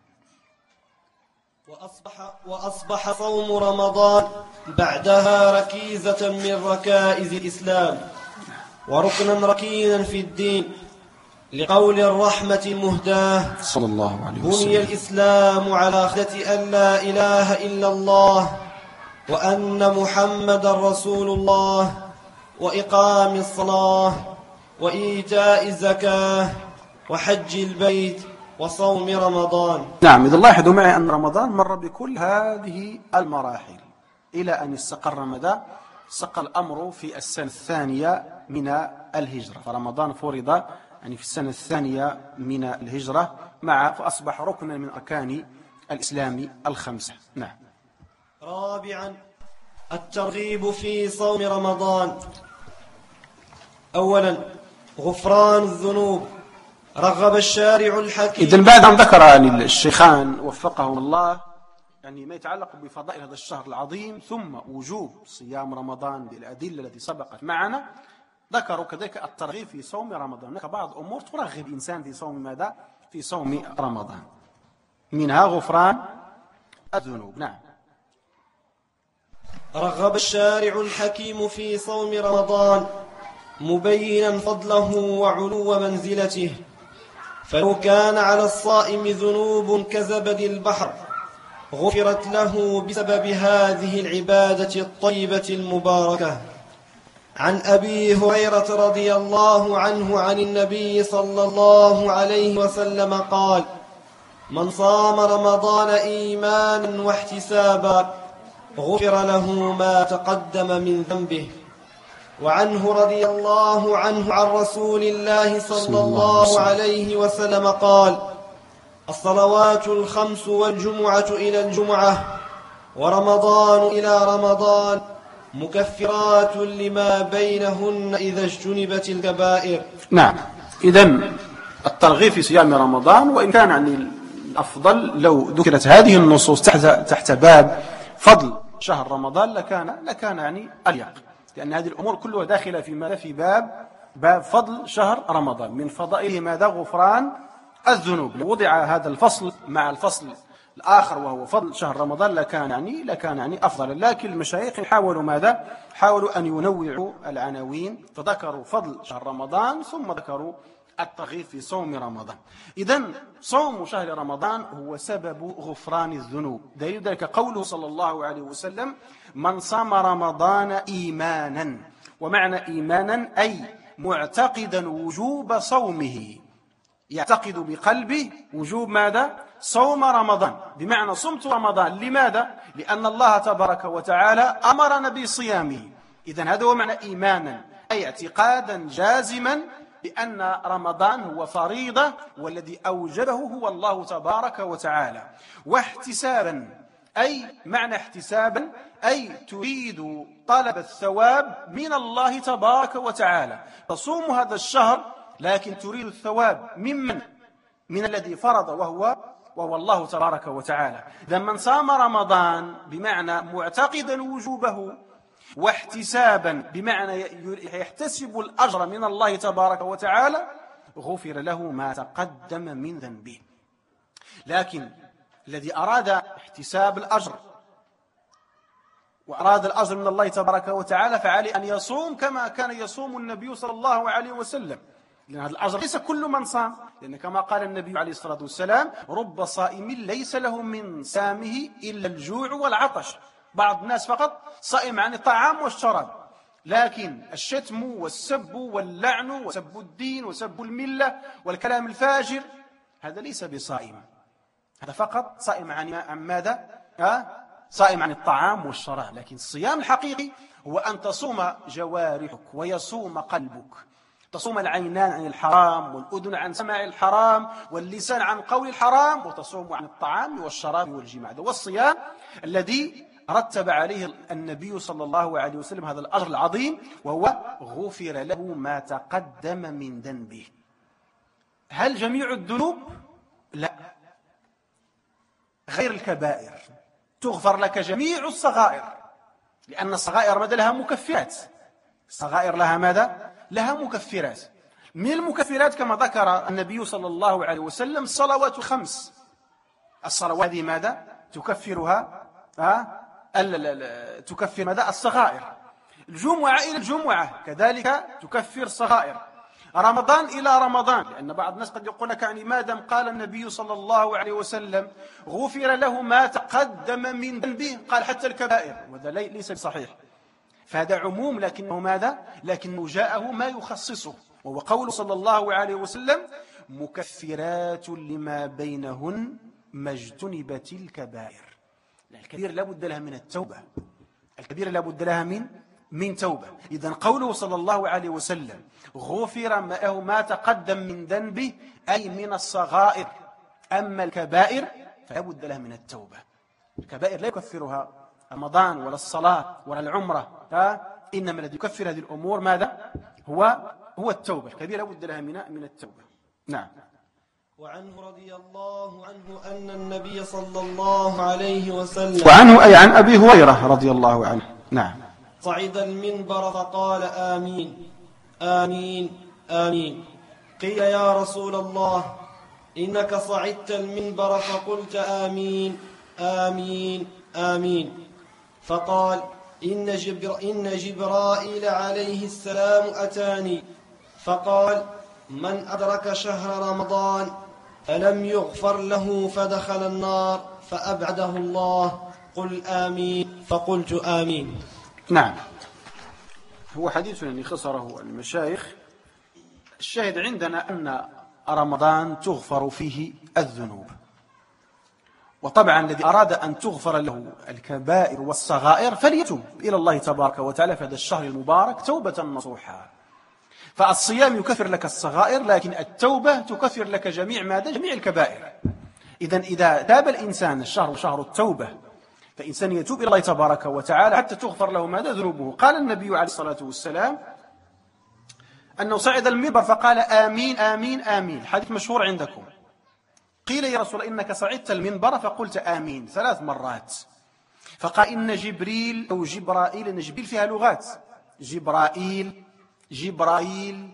وأصبح, وأصبح صوم رمضان بعدها ركيزة من ركائز الإسلام وركنا ركينا في الدين، لقول الرحمة المهداة صلى الله عليه وسلم بني الإسلام على خدة أن لا إله إلا الله وأن محمد رسول الله، وإقام الصلاة، وإيتاء الزكاة، وحج البيت، وصوم رمضان. نعم، إذا لاحظوا معي أن رمضان مر بكل هذه المراحل إلى أن استقر مدى استقر الأمر في السنة الثانية من الهجرة. فرمضان فرض يعني في السنة الثانية من الهجرة مع فأصبح ركنا من أركان الإسلام الخمسة. نعم. رابعا، الترغيب في صوم رمضان. أولا، غفران الذنوب. رغب الشارع الحكيم. إذن بعد أن ذكر يعني الشيخان وفقهم الله يعني ما يتعلق بفضائل هذا الشهر العظيم ثم وجوب صيام رمضان بالأدلة التي سبقت معنا، ذكروا كذلك الترغيب في صوم رمضان. هناك بعض أمور ترغب الإنسان في صوم ماذا؟ في صوم رمضان، منها غفران الذنوب. نعم. رغب الشارع الحكيم في صوم رمضان مبينا فضله وعلو منزلته، فلو كان على الصائم ذنوب كزبد البحر غفرت له بسبب هذه العبادة الطيبة المباركة. عن أبي هريرة رضي الله عنه عن النبي صلى الله عليه وسلم قال: من صام رمضان إيمانا واحتسابا غفر له ما تقدم من ذنبه. وعنه رضي الله عنه عن رسول الله صلى الله عليه وسلم قال: الصلوات الخمس والجمعة إلى الجمعة ورمضان إلى رمضان مكفرات لما بينهن إذا اجتنبت الكبائر. نعم. إذن الترغيب في صيام رمضان، وإن كان يعني الأفضل لو ذكرت هذه النصوص تحت تحت باب فضل شهر رمضان لكان لكان يعني أليق، لأن هذه الأمور كلها داخلة في ماذا؟ في باب باب فضل شهر رمضان. من فضائله ماذا؟ غفران الذنوب. لو وضع هذا الفصل مع الفصل الآخر وهو فضل شهر رمضان لكان يعني لكان يعني أفضل، لكن المشايخ حاولوا ماذا؟ حاولوا أن ينوعوا العناوين، فذكروا فضل شهر رمضان ثم ذكروا الترغيب في صوم رمضان. إذن صوم شهر رمضان هو سبب غفران الذنوب. دليل ذلك قوله صلى الله عليه وسلم: من صام رمضان إيمانا. ومعنى إيمانا أي معتقدا وجوب صومه، يعتقد بقلبه وجوب ماذا؟ صوم رمضان. بمعنى صمت رمضان. لماذا؟ لأن الله تبارك وتعالى أمرنا بصيامه. إذن هذا هو معنى إيمانا، أي اعتقادا جازما بأن رمضان هو فريضة والذي أوجبه هو الله تبارك وتعالى. واحتسابا، أي معنى احتسابا أي تريد طلب الثواب من الله تبارك وتعالى، تصوم هذا الشهر لكن تريد الثواب ممن؟ من الذي فرض وهو وهو الله تبارك وتعالى. إذا من صام رمضان بمعنى معتقدا وجوبه، واحتسابا بمعنى يحتسب الأجر من الله تبارك وتعالى، غفر له ما تقدم من ذنبه. لكن الذي أراد احتساب الأجر وأراد الأجر من الله تبارك وتعالى فعليه أن يصوم كما كان يصوم النبي صلى الله عليه وسلم، لأن هذا الأجر ليس كل من صام، لأن كما قال النبي عليه الصلاة والسلام: رب صائم ليس له من سامه إلا الجوع والعطش. بعض الناس فقط صائم عن الطعام والشراب، لكن الشتم والسب واللعن وسب الدين وسب الملة والكلام الفاجر هذا ليس بصائم، هذا فقط صائم عن ماذا؟ ها؟ صائم عن الطعام والشراب. لكن الصيام الحقيقي هو أن تصوم جوارحك ويصوم قلبك، تصوم العينان عن الحرام والأذن عن سماع الحرام واللسان عن قول الحرام، وتصوم عن الطعام والشراب والجماع. هذا هو الصيام الذي رتب عليه النبي صلى الله عليه وسلم هذا الأجر العظيم، وهو غفر له ما تقدم من ذنبه. هل جميع الذنوب؟ لا، غير الكبائر تغفر لك جميع الصغائر، لأن الصغائر ماذا؟ لها مكفرات. الصغائر لها ماذا؟ لها مكفرات. من المكفرات كما ذكر النبي صلى الله عليه وسلم الصلوات الخمس. الصلوات هذه ماذا؟ تكفرها ها؟ تكفر ماذا؟ الصغائر. الجمعة إلى الجمعة كذلك تكفر الصغائر. رمضان إلى رمضان، لأن بعض الناس قد يقول لك يعني ما دام قال النبي صلى الله عليه وسلم غفر له ما تقدم من ذنبه، قال حتى الكبائر، وهذا ليس صحيح. فهذا عموم، لكنه ماذا؟ لكنه جاءه ما يخصصه، وهو قول صلى الله عليه وسلم مكفرات لما بينهن ما اجتنبت الكبائر. الكبير لا بد لها من التوبة، الكبير لا بد لها من من توبة. إذن قوله صلى الله عليه وسلم غفر له ما تقدم من ذنبه أي من الصغائر، أما الكبائر فلا بد لها من التوبة. الكبائر لا يكفرها رمضان ولا الصلاة ولا العمرة، إنما الذي يكفر هذه الأمور ماذا؟ هو هو التوبة. الكبير لا بد لها من من التوبة. نعم. وعنه رضي الله عنه أن النبي صلى الله عليه وسلم وعنه أي عن أبي هريرة رضي الله عنه. نعم. صعد المنبر فقال آمين آمين آمين. قيل يا رسول الله إنك صعدت المنبر فقلت آمين آمين آمين. فقال إن, جبر إن جبرائيل عليه السلام أتاني فقال من أدرك شهر رمضان فلم يغفر له فدخل النار فأبعده الله، قل آمين، فقلت آمين. نعم. هو حديث يعني خسره المشايخ. الشاهد عندنا أن رمضان تغفر فيه الذنوب، وطبعا الذي أراد أن تغفر له الكبائر والصغائر فليتوب إلى الله تبارك وتعالى في هذا الشهر المبارك توبة نصوحا. فالصيام يكفر لك الصغائر، لكن التوبة تكفر لك جميع ماذا؟ جميع الكبائر. إذن إذا تاب الإنسان، الشهر شهر التوبة، فإنسان يتوب إلى الله تبارك وتعالى حتى تغفر له ماذا؟ ذنوبه. قال النبي عليه الصلاة والسلام أنه صعد المنبر فقال آمين آمين آمين، حديث مشهور عندكم. قيل يا رسول الله إنك صعدت المنبر فقلت آمين ثلاث مرات. فقال إن جبريل أو جبرائيل، إن جبريل فيها لغات، جبرائيل جبرائيل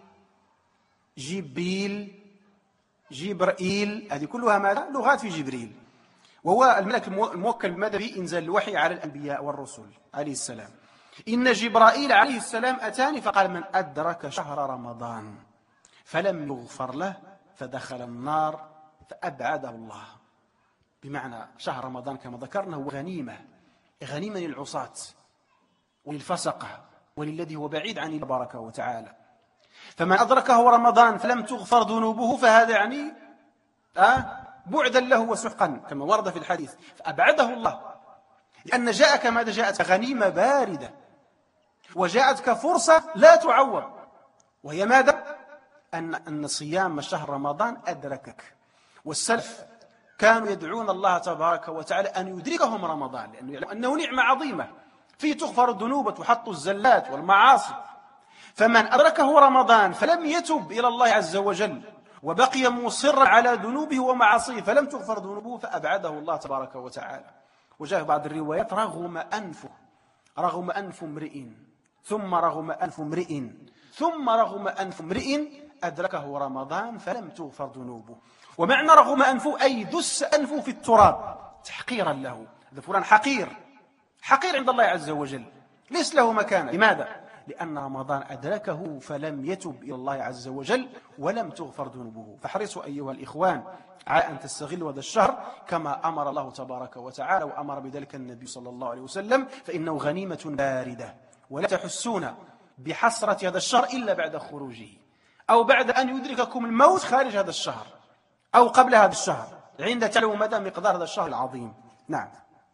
جبريل جبرائيل، هذه كلها ماذا؟ لغات في جبريل، وهو الملك الموكل بماذا؟ بإنزال الوحي على الأنبياء والرسل عليه السلام. إن جبرائيل عليه السلام أتاني فقال من أدرك شهر رمضان فلم يغفر له فدخل النار فأبعده الله. بمعنى شهر رمضان كما ذكرنا هو غنيمة، غنيمة للعصاة وللفسقة وللذي هو بعيد عن الله تبارك وتعالى. فمن أدركه رمضان فلم تغفر ذنوبه فهذا يعني آه بعدا له وسحقا كما ورد في الحديث، فأبعده الله، لأن جاءك ماذا؟ جاءتك غنيمة باردة، وجاءتك فرصة لا تعوض، وهي ماذا؟ أن أن صيام شهر رمضان أدركك. والسلف كانوا يدعون الله تبارك وتعالى أن يدركهم رمضان، لأنه يعلم أنه نعمة عظيمة فيه تغفر الذنوب وتحط الزلات والمعاصي. فمن أدركه رمضان فلم يتب إلى الله عز وجل وبقي مصرا على ذنوبه ومعاصيه فلم تغفر ذنوبه فأبعده الله تبارك وتعالى. وجاء بعض الروايات رغم أنفه، رغم أنف امرئ ثم رغم أنف امرئ ثم رغم أنف امرئ أدركه رمضان فلم تغفر ذنوبه. ومعنى رغم أنفه أي دس أنفه في التراب تحقيرا له، هذا فلان حقير، حقير عند الله عز وجل، ليس له مكانة. لماذا؟ لأن رمضان أدركه فلم يتب إلى الله عز وجل ولم تغفر ذنوبه. فحرصوا أيها الإخوان على أن تستغلوا هذا الشهر كما أمر الله تبارك وتعالى وأمر بذلك النبي صلى الله عليه وسلم، فإنه غنيمة باردة، ولا تحسون بحسرة هذا الشهر إلا بعد خروجه، أو بعد أن يدرككم الموت خارج هذا الشهر، أو قبل هذا الشهر عند تعلموا مدى مقدار هذا الشهر العظيم. نعم.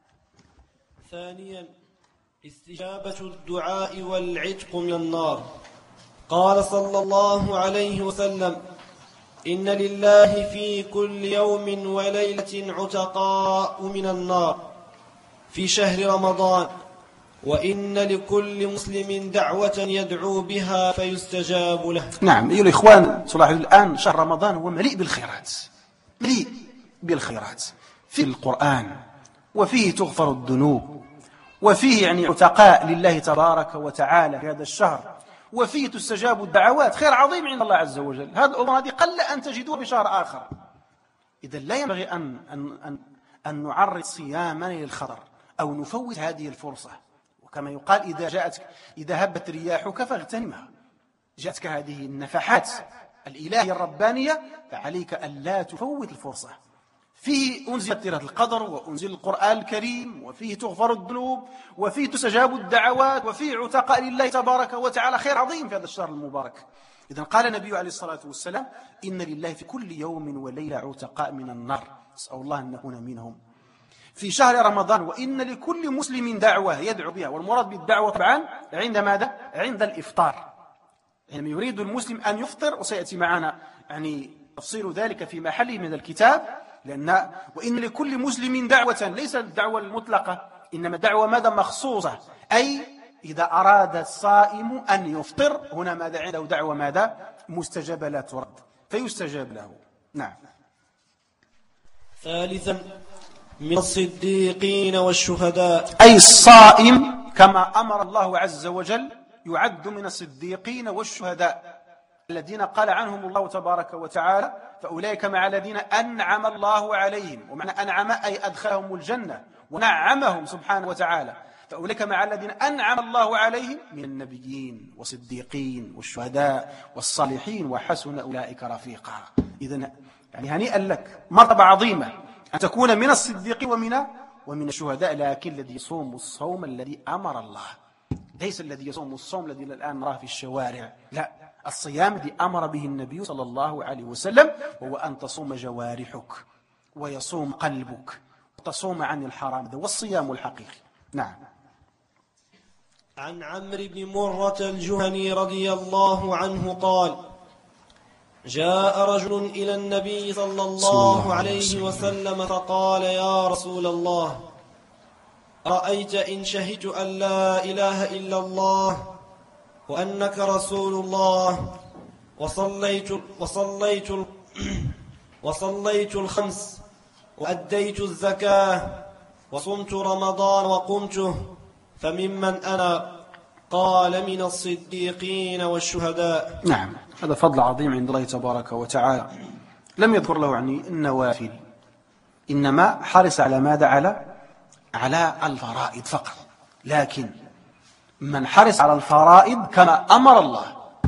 ثانيا استجابة الدعاء والعتق من النار. قال صلى الله عليه وسلم إن لله في كل يوم وليلة عتقاء من النار في شهر رمضان، وإن لكل مسلم دعوة يدعو بها فيستجاب له. نعم أيها الإخوان، تلاحظ الآن شهر رمضان هو مليء بالخيرات، مليء بالخيرات في القرآن، وفيه تغفر الذنوب، وفيه يعني عتقاء لله تبارك وتعالى في هذا الشهر، وفيه تستجاب الدعوات، خير عظيم عند الله عز وجل. هذه الأمور هذه قل أن تجدوها بشهر آخر. إذن لا ينبغي أن, أن, أن, أن نعرض صيامنا للخطر أو نفوت هذه الفرصة. وكما يقال إذا جاءت إذا هبت رياحك فاغتنمها، جاءتك هذه النفحات الإلهية الربانية فعليك أن لا تفوت الفرصة. فيه أنزلت ليلة القدر، وأنزل القرآن الكريم، وفيه تغفر الذنوب، وفيه تستجاب الدعوات، وفيه عتقاء لله تبارك وتعالى، خير عظيم في هذا الشهر المبارك. إذن قال النبي عليه الصلاة والسلام إن لله في كل يوم وليلة عتقاء من النار، نسأل الله أن نكون منهم في شهر رمضان. وإن لكل مسلم دعوة يدعو بها، والمراد بالدعوة طبعا عند ماذا؟ عند الإفطار، يعني يريد المسلم أن يفطر، وسيأتي معنا يعني تفصيل ذلك في محله من الكتاب. لأن وإن لكل مسلم دعوة، ليس الدعوة المطلقة، إنما دعوة ماذا؟ مخصوصة، أي إذا أراد الصائم أن يفطر هنا ماذا؟ عنده دعوة ماذا؟ مستجابة لا ترد، فيستجاب له. نعم. ثالثا من الصديقين والشهداء، أي الصائم كما أمر الله عز وجل يعد من الصديقين والشهداء الذين قال عنهم الله تبارك وتعالى فأولئك مع الذين أنعم الله عليهم. ومعنى أنعم أي أدخلهم الجنة ونعمهم سبحانه وتعالى. فأولئك مع الذين أنعم الله عليهم من النبيين والصديقين والشهداء والصالحين وحسن أولئك رفيقا. إذن يعني هنيئا لك، مرتبة عظيمة أن تكون من الصديقين ومن ومن الشهداء، لكن الذي يصوم الصوم الذي أمر الله، ليس الذي يصوم الصوم الذي الآن نراه في الشوارع، لا، الصيام الذي أمر به النبي صلى الله عليه وسلم، وهو أن تصوم جوارحك ويصوم قلبك وتصوم عن الحرام، هذا هو الصيام الحقيقي. نعم. عن عمرو بن مرة الجهني رضي الله عنه قال: جاء رجل إلى النبي صلى الله عليه وسلم فقال: يا رسول الله، رأيت إن شهدت أن لا إله إلا الله وأنك رسول الله وصليت وصليت وصليت الخمس وأديت الزكاة وصمت رمضان وقمته، فممن أنا؟ قال: من الصديقين والشهداء. نعم، هذا فضل عظيم عند الله تبارك وتعالى. لم يذكر له يعني النوافل، إنما حرص على ماذا؟ على على الفرائض فقط. لكن من حرص على الفرائض كما أمر الله،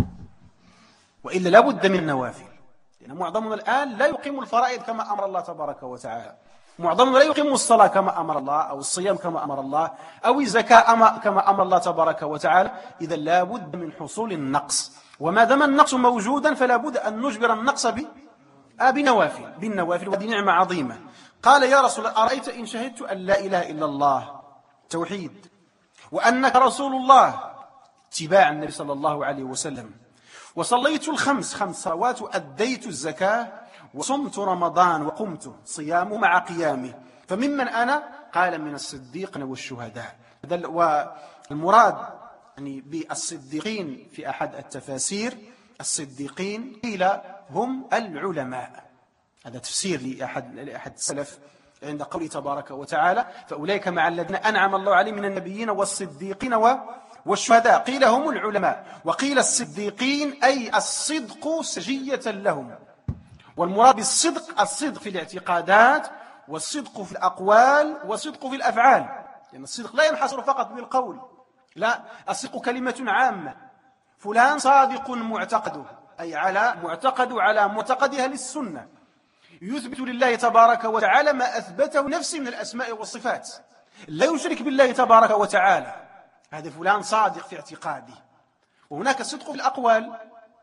وإلا لا بد من النوافل، لأن معظمنا الآن لا يقيم الفرائض كما أمر الله تبارك وتعالى. معظمنا لا يقيم الصلاة كما أمر الله، أو الصيام كما أمر الله، أو الزكاة كما أمر الله تبارك وتعالى. إذا لا بد من حصول النقص، وما دام النقص موجودا فلا بد أن نجبر النقص بنوافل بالنوافل، وهذه نعمة عظيمة. قال: يا رسول الله، أرأيت إن شهدت أن لا إله إلا الله، توحيد، وأنك رسول الله، اتباع النبي صلى الله عليه وسلم، وصليت الخمس خمس صلوات، وأديت الزكاة، وصمت رمضان وقمته، صيامه مع قيامه، فممن أنا؟ قال: من الصديقين والشهداء. والمراد يعني بالصديقين في أحد التفاسير الصديقين قيل هم العلماء، هذا تفسير لأحد لأحد السلف عند قوله تبارك وتعالى فأولئك مع الذين أنعم الله عليهم من النبيين والصديقين والشهداء. قيل هم العلماء، وقيل الصديقين أي الصدق سجية لهم. والمراد بالصدق الصدق في الاعتقادات، والصدق في الأقوال، والصدق في الأفعال، لأن يعني الصدق لا ينحصر فقط بالقول، لا، الصدق كلمة عامة. فلان صادق معتقده، أي على معتقد على معتقدها للسنة، يثبت لله تبارك وتعالى ما أثبته نفسه من الأسماء والصفات، لا يشرك بالله تبارك وتعالى، هذا فلان صادق في اعتقاده. وهناك الصدق في الأقوال،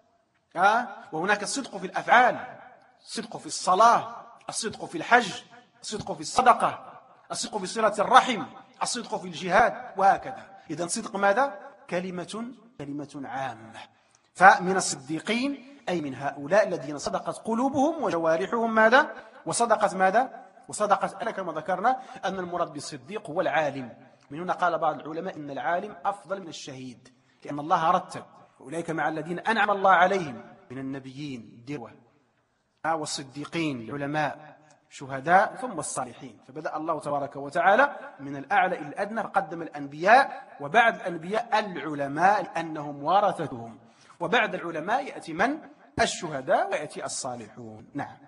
وهناك الصدق في الأفعال، الصدق في الصلاة، الصدق في الحج، الصدق في الصدقة، الصدق في صلة الرحم، الصدق في الجهاد، وهكذا. إذن صدق ماذا؟ كلمة كلمة عامة. فمن الصديقين أي من هؤلاء الذين صدقت قلوبهم وجوارحهم ماذا؟ وصدقت ماذا؟ وصدقت أنا كما ذكرنا أن المراد بالصديق هو العالم. من هنا قال بعض العلماء إن العالم أفضل من الشهيد، لأن الله رتب أولئك مع الذين أنعم الله عليهم من النبيين دروة، والصديقين العلماء شهداء، ثم الصالحين. فبدأ الله تبارك وتعالى من الأعلى إلى الأدنى، فقدم الأنبياء، وبعد الأنبياء العلماء لأنهم ورثتهم، وبعد العلماء يأتي من؟ الشهداء، ويأتي الصالحون. نعم.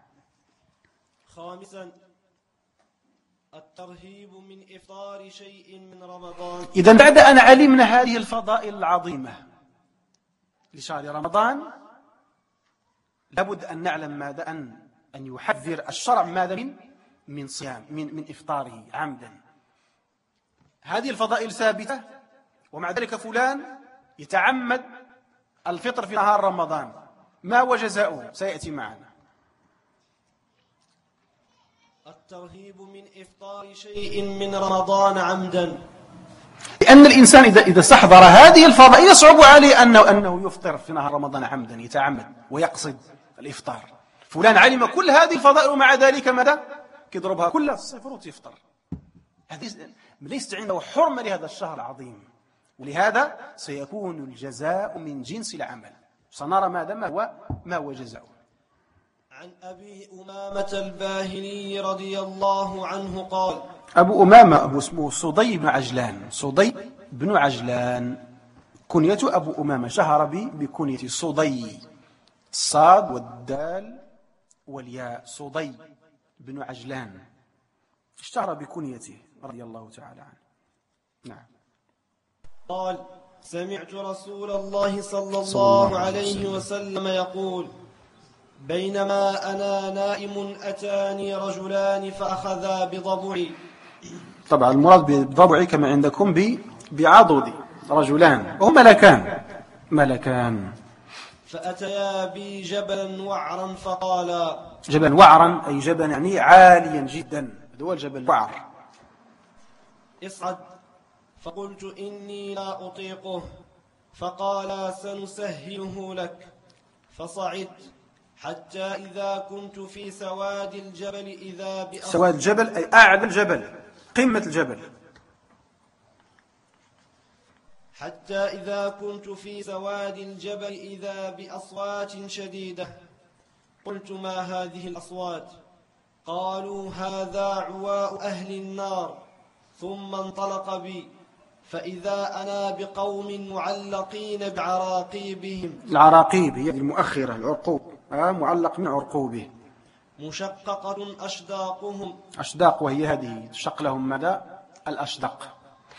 خامسا الترهيب من إفطار شيء من رمضان. إذن بعد أن علمنا هذه الفضائل العظيمة لشهر رمضان لابد أن نعلم ماذا أن أن يحذر الشرع ماذا من من صيام من من إفطاره عمدا. هذه الفضائل ثابتة، ومع ذلك فلان يتعمد الفطر في نهار رمضان، ما هو جزاؤه؟ سيأتي معنا. الترهيب من إفطار شيء من رمضان عمدا، لأن الإنسان إذا إذا استحضر هذه الفضائل يصعب عليه أنه أنه يفطر في نهار رمضان عمدا، يتعمد ويقصد الإفطار. فلان علم كل هذه الفضائل ومع ذلك ماذا؟ يضربها كلها في الصفر ويفطر. هذه ليست عنده حرمة لهذا الشهر العظيم، ولهذا سيكون الجزاء من جنس العمل. سنرى ماذا ما هو ما هو جزاؤه. عن أبي أمامة الباهلي رضي الله عنه قال: أبو أمامة أبو اسمه صدي بن عجلان، صدي بن عجلان كنية أبو أمامة، شهر بكنية صدي، الصاد والدال والياء، صدي بن عجلان اشتهر بكنيته رضي الله تعالى عنه. نعم. قال: سمعت رسول الله صلى الله عليه وسلم يقول: بينما أنا نائم أتاني رجلان فأخذا بضبعي. طبعا المراد بضبعي كما عندكم بعضدي، رجلان وهم ملكان ملكان فأتيا بي جبلا وعرا فقالا. جبلا وعرا أي جبلا يعني عاليا جدا، هو الجبل الوعر. اصعد. فقلت إني لا أطيقه، فقالا سنسهله لك. فصعدت حتى إذا كنت في سواد الجبل إذا بأصوات سواد الجبل أي أعلى الجبل، قمة الجبل. حتى إذا كنت في سواد الجبل إذا بأصوات شديدة. قلت: ما هذه الأصوات؟ قالوا: هذا عواء أهل النار. ثم انطلق بي فإذا أنا بقوم معلقين بعراقيبهم. العراقيب هي المؤخرة، العرقوب، آه معلق من عرقوبه. مشققة أشداقهم. أشداق وهي هذه تشق لهم مدى الأشداق.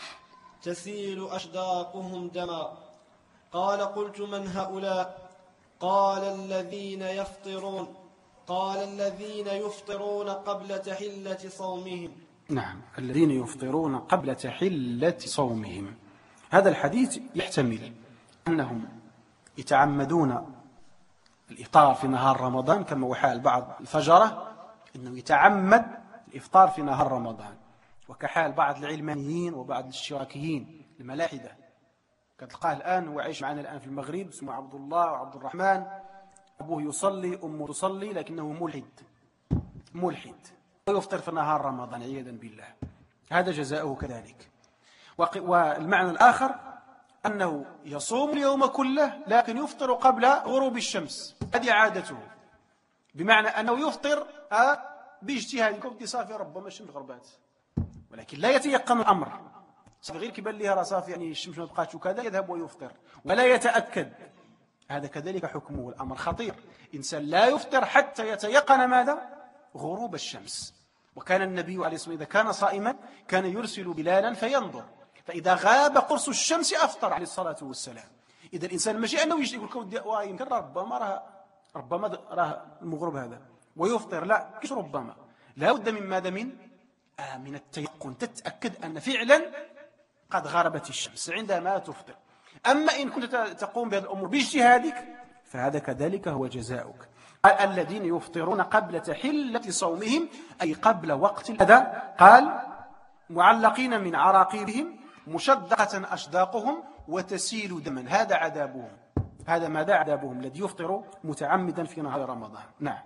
تسيل أشداقهم دما. قال: قلت: من هؤلاء؟ قال: الذين يفطرون قال الذين يفطرون قبل تحلة صومهم. نعم، الذين يفطرون قبل تحلة صومهم. هذا الحديث يحتمل أنهم يتعمدون الإفطار في نهار رمضان كما هو حال بعض الفجرة، أنه يتعمد الإفطار في نهار رمضان، وكحال بعض العلمانيين وبعض الاشتراكيين الملاحدة. كتلقاه الآن هو عايش معنا الآن في المغرب، اسمه عبد الله وعبد الرحمن، أبوه يصلي أمه تصلي لكنه ملحد ملحد ويفطر في نهار رمضان عياذا بالله. هذا جزاؤه كذلك. والمعنى الآخر أنه يصوم اليوم كله لكن يفطر قبل غروب الشمس، هذه عادته، بمعنى أنه يفطر باجتهاد، كنت صافي ربما الشمس غربات، ولكن لا يتيقن الأمر، غير كيبان لها راه صافي يعني الشمس ما بقاتش وكذا يذهب ويفطر ولا يتأكد. هذا كذلك حكمه، الأمر خطير. إنسان لا يفطر حتى يتيقن ماذا؟ غروب الشمس. وكان النبي عليه الصلاة والسلام إذا كان صائما كان يرسل بلالا فينظر، فإذا غاب قرص الشمس أفطر عليه الصلاة والسلام. إذا الإنسان ماشي أنه يجي يقول لك يمكن ربما راه ربما راه المغرب هذا ويفطر، لا، كيش ربما، لا بد من ماذا؟ من آه من التيقن، تتأكد أن فعلا قد غربت الشمس عندما تفطر. أما إن كنت تقوم بهذه الأمور باجتهادك فهذا كذلك هو جزاؤك. الذين يفطرون قبل تحلة صومهم أي قبل وقت هذا، قال: معلقين من عراقيبهم مشدقة أشداقهم وتسيل دما. هذا عذابهم، هذا ماذا؟ عذابهم الذي يفطر متعمدا في نهار رمضان. نعم.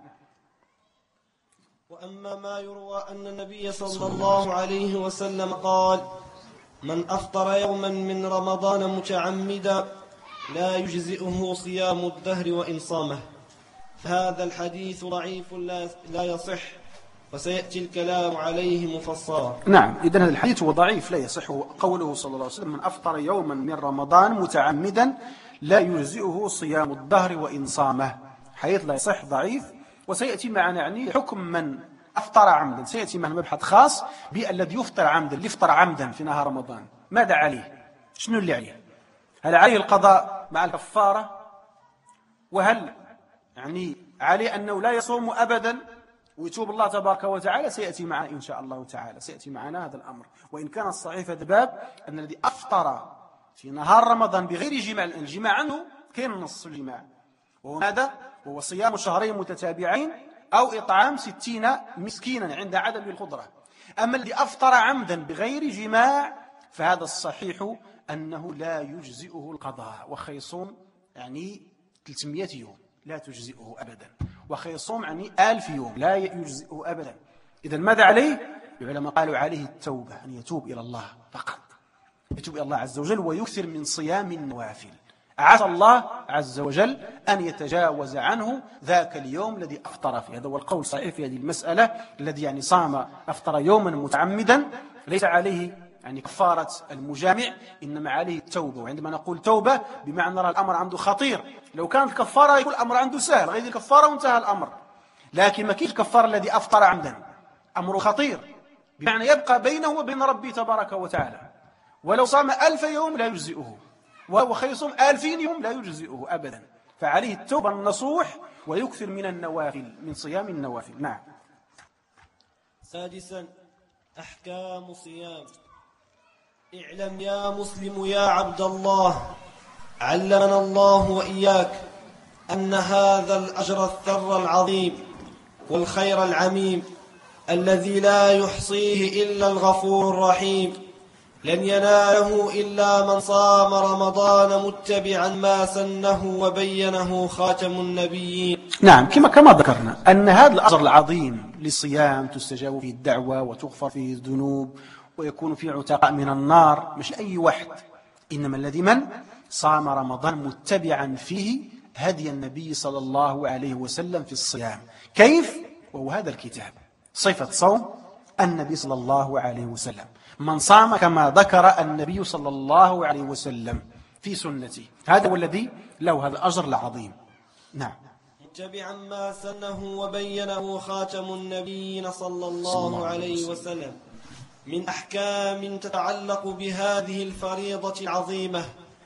وأما ما يروى أن النبي صلى الله عليه وسلم قال: من أفطر يوما من رمضان متعمدا لا يجزئه صيام الدهر وإن صامه، فهذا الحديث ضعيف لا يصح، وسيأتي الكلام عليه مفصلا. نعم، إذن هذا الحديث هو ضعيف لا يصح. قوله صلى الله عليه وسلم: من أفطر يوما من رمضان متعمدا لا يجزئه صيام الدهر وإن صامه، حديث لا يصح، ضعيف. وسيأتي معنا يعني حكم من أفطر عمدا، سيأتي معنا مبحث خاص بالذي يفطر عمدا، اللي يفطر عمدا في نهار رمضان ماذا عليه؟ شنو اللي عليه؟ هل عليه القضاء مع الكفارة وهل يعني عليه أنه لا يصوم أبدا ويتوب الله تبارك وتعالى؟ سيأتي معنا إن شاء الله تعالى، سيأتي معنا هذا الأمر. وإن كان الصحيح في هذا الباب أن الذي أفطر في نهار رمضان بغير جماع، الجماع عنه كاين نص الجماع، وهو ماذا؟ وهو صيام شهرين متتابعين أو إطعام ستين مسكينا عند عدم القدرة. أما الذي أفطر عمدا بغير جماع فهذا الصحيح أنه لا يجزئه القضاء، وخيصوم يعني ثلاثمائة يوم لا تجزئه أبدا، وخيصوم يعني ألف يوم لا يجزئه أبدا. إذن ماذا عليه؟ العلماء قالوا عليه التوبة، أن يتوب إلى الله فقط، يتوب إلى الله عز وجل ويكثر من صيام النوافل. عسى الله عز وجل أن يتجاوز عنه ذاك اليوم الذي أفطر فيه. هذا هو القول الصحيح في هذه المسألة. الذي يعني صام أفطر يوما متعمدا ليس عليه يعني كفارة المجامع، إنما عليه التوبة. وعندما نقول توبة بمعنى نرى الأمر عنده خطير. لو كانت كفارة يقول الأمر عنده سهل، غير الكفارة وانتهى الأمر. لكن ما كيف الكفار الذي أفطر عمدا، أمره خطير، بمعنى يبقى بينه وبين ربه تبارك وتعالى. ولو صام ألف يوم لا يجزئه، وخيصوم ألفين يوم لا يجزئه أبدا. فعليه التوبة النصوح ويكثر من النوافل، من صيام النوافل. نعم. سادسا أحكام صيام. اعلم يا مسلم يا عبد الله، علمنا الله وإياك أن هذا الأجر الثر العظيم والخير العميم الذي لا يحصيه إلا الغفور الرحيم لن يناله إلا من صام رمضان متبعا ما سنه وبينه خاتم النبيين. نعم، كما كما ذكرنا أن هذا الأجر العظيم للصيام تستجاب فيه الدعوة وتغفر فيه الذنوب ويكون فيه عتقاء من النار، مش أي واحد، إنما الذي من صام رمضان متبعا فيه هدي النبي صلى الله عليه وسلم في الصيام. كيف؟ وهو هذا الكتاب، صفة صوم النبي صلى الله عليه وسلم. من صام كما ذكر النبي صلى الله عليه وسلم في سنته، هذا هو الذي له هذا الأجر العظيم. نعم. متبعا ما سنه وبينه خاتم النبيين صلى الله عليه وسلم من أحكام تتعلق بهذه الفريضة العظيمة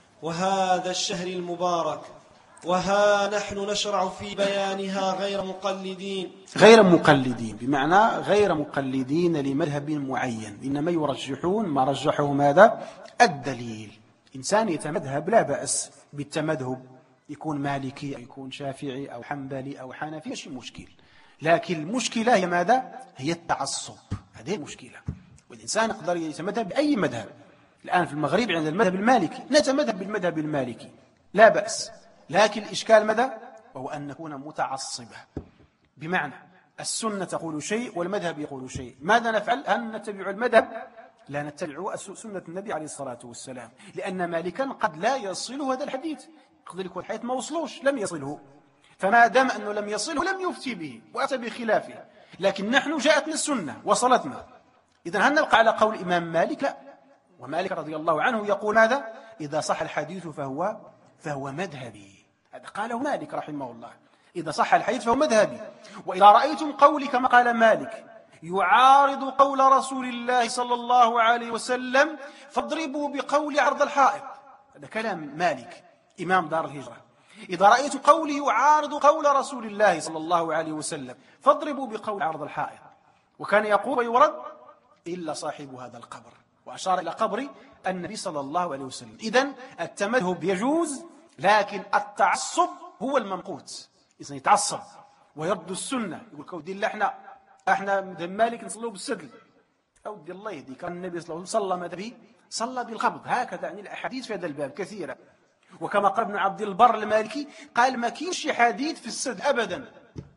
وهذا الشهر المبارك، وها نحن نشرع في بيانها غير مقلدين. غير مقلدين بمعنى غير مقلدين لمذهب معين، إنما يرجحون ما رجحه ماذا؟ الدليل. إنسان يتمذهب لا بأس بالتمذهب، يكون مالكي أو يكون شافعي أو حنبلي أو حنفي، ماشي مشكل. لكن المشكلة هي ماذا؟ هي التعصب، هذه المشكلة. والإنسان يقدر يتمذهب بأي مذهب. الآن في المغرب عند المذهب المالكي نتمذهب بالمذهب المالكي لا بأس، لكن الإشكال ماذا؟ وهو أن نكون متعصبة، بمعنى السنة تقول شيء والمذهب يقول شيء. ماذا نفعل؟ هل نتبع المذهب؟ لا، نتبع سنة النبي عليه الصلاة والسلام، لأن مالكا قد لا يصله هذا الحديث، قد يكون الحديث ما وصلوش، لم يصله، فما دام أنه لم يصله لم يفتي به وأتى بخلافه. لكن نحن جاءتنا السنة وصلتنا، إذن هل نبقى على قول الإمام مالك؟ لا. ومالك رضي الله عنه يقول هذا إذا صح الحديث فهو فهو مذهبي. هذا قاله مالك رحمه الله، إذا صح الحديث فهو مذهبي. وإذا رأيتم قولي كما قال مالك يعارض قول رسول الله صلى الله عليه وسلم فاضربوا بقول عرض الحائط. هذا كلام مالك إمام دار الهجرة. إذا رأيت قولي يعارض قول رسول الله صلى الله عليه وسلم فاضربوا بقول عرض الحائط. وكان يقول ويورد إلا صاحب هذا القبر، وأشار إلى قبر النبي صلى الله عليه وسلم. إذن التمذهب يجوز، لكن التعصب هو الممقوت. إذن يتعصب ويرد السنة، يقول كودي الله احنا احنا مذهب مالك نصلوا بالسدل، أو دي الله يهدي، كان النبي صلى الله عليه وسلم صلى ماذا به؟ صلى بالقبض. هكذا يعني الأحاديث في هذا الباب كثيرة. وكما قال ابن عبد البر المالكي قال ما كينش حديث في السدل أبدا،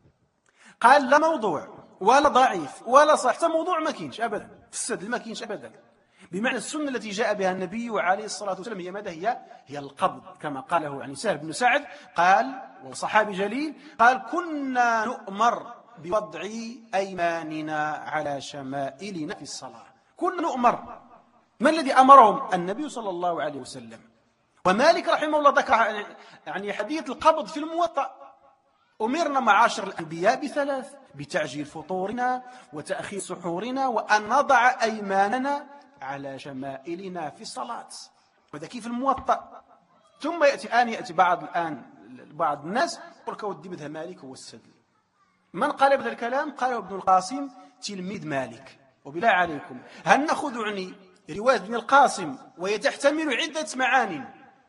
قال لا موضوع ولا ضعيف ولا صح، حتى موضوع ما كينش أبدا في السدل، ما كينش أبدا. بمعنى السنة التي جاء بها النبي عليه الصلاة والسلام هي ماذا؟ هي هي القبض، كما قاله يعني سهل بن سعد، قال وصحابي جليل، قال كنا نؤمر بوضع أيماننا على شمائلنا في الصلاة. كنا نؤمر. ما الذي أمرهم؟ النبي صلى الله عليه وسلم. ومالك رحمه الله ذكر يعني حديث القبض في الموطأ، أمرنا معاشر الأنبياء بثلاث: بتعجيل فطورنا وتأخير سحورنا وأن نضع أيماننا على شمائلنا في الصلاة. وذا كيف الموطأ. ثم يأتي آن يأتي بعض الآن بعض الناس يقول لك ودي مذهب مالك هو السدل. من قال بهذا الكلام؟ قاله ابن القاسم تلميذ مالك. وبالله عليكم هل نأخذ عني رواية ابن القاسم وهي تحتمل عدة معاني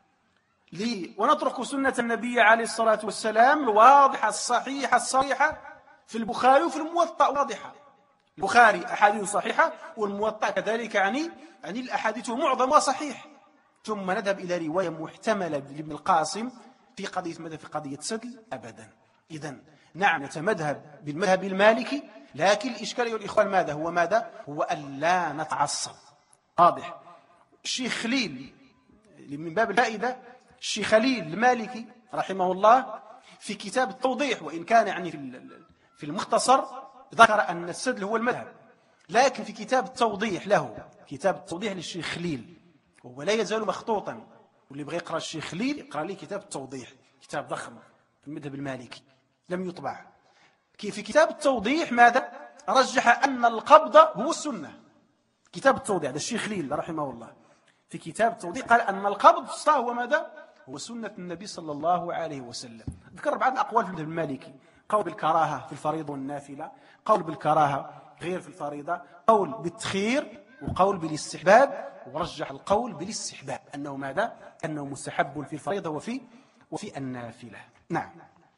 لي ونترك سنة النبي عليه الصلاة والسلام الواضحة الصحيحة الصريحة في البخاري وفي الموطأ واضحة. البخاري أحاديث صحيحة والموطأ كذلك، يعني يعني الأحاديث معظمها صحيح. ثم نذهب إلى رواية محتملة لابن القاسم في قضية ماذا؟ في قضية سدل؟ أبدا. إذن نعم نتمذهب بالمذهب المالكي، لكن الإشكال يا الإخوان ماذا هو؟ ماذا هو؟ أن لا نتعصب. واضح. الشيخ خليل من باب الفائدة، الشيخ خليل المالكي رحمه الله في كتاب التوضيح، وإن كان يعني في المختصر ذكر أن السدل هو المذهب، لكن في كتاب التوضيح له، كتاب التوضيح للشيخ خليل، وهو لا يزال مخطوطا، واللي يبغى يقرأ الشيخ خليل يقرأ لي كتاب التوضيح، كتاب ضخم في المذهب المالكي لم يطبع. في كتاب التوضيح ماذا؟ رجح أن القبض هو السنة. كتاب التوضيح هذا الشيخ خليل رحمه الله في كتاب التوضيح قال أن القبض هو ماذا؟ هو سنة النبي صلى الله عليه وسلم. ذكر بعض الأقوال في المذهب المالكي، قول بالكراهة في الفريضة والنافلة، قول بالكراهة غير في الفريضة، قول بالتخير، وقول بالاستحباب، ورجح القول بالاستحباب أنه ماذا؟ أنه مستحب في الفريضة وفي وفي النافلة. نعم.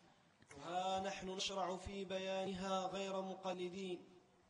ها نحن نشرع في بيانها غير مقلدين،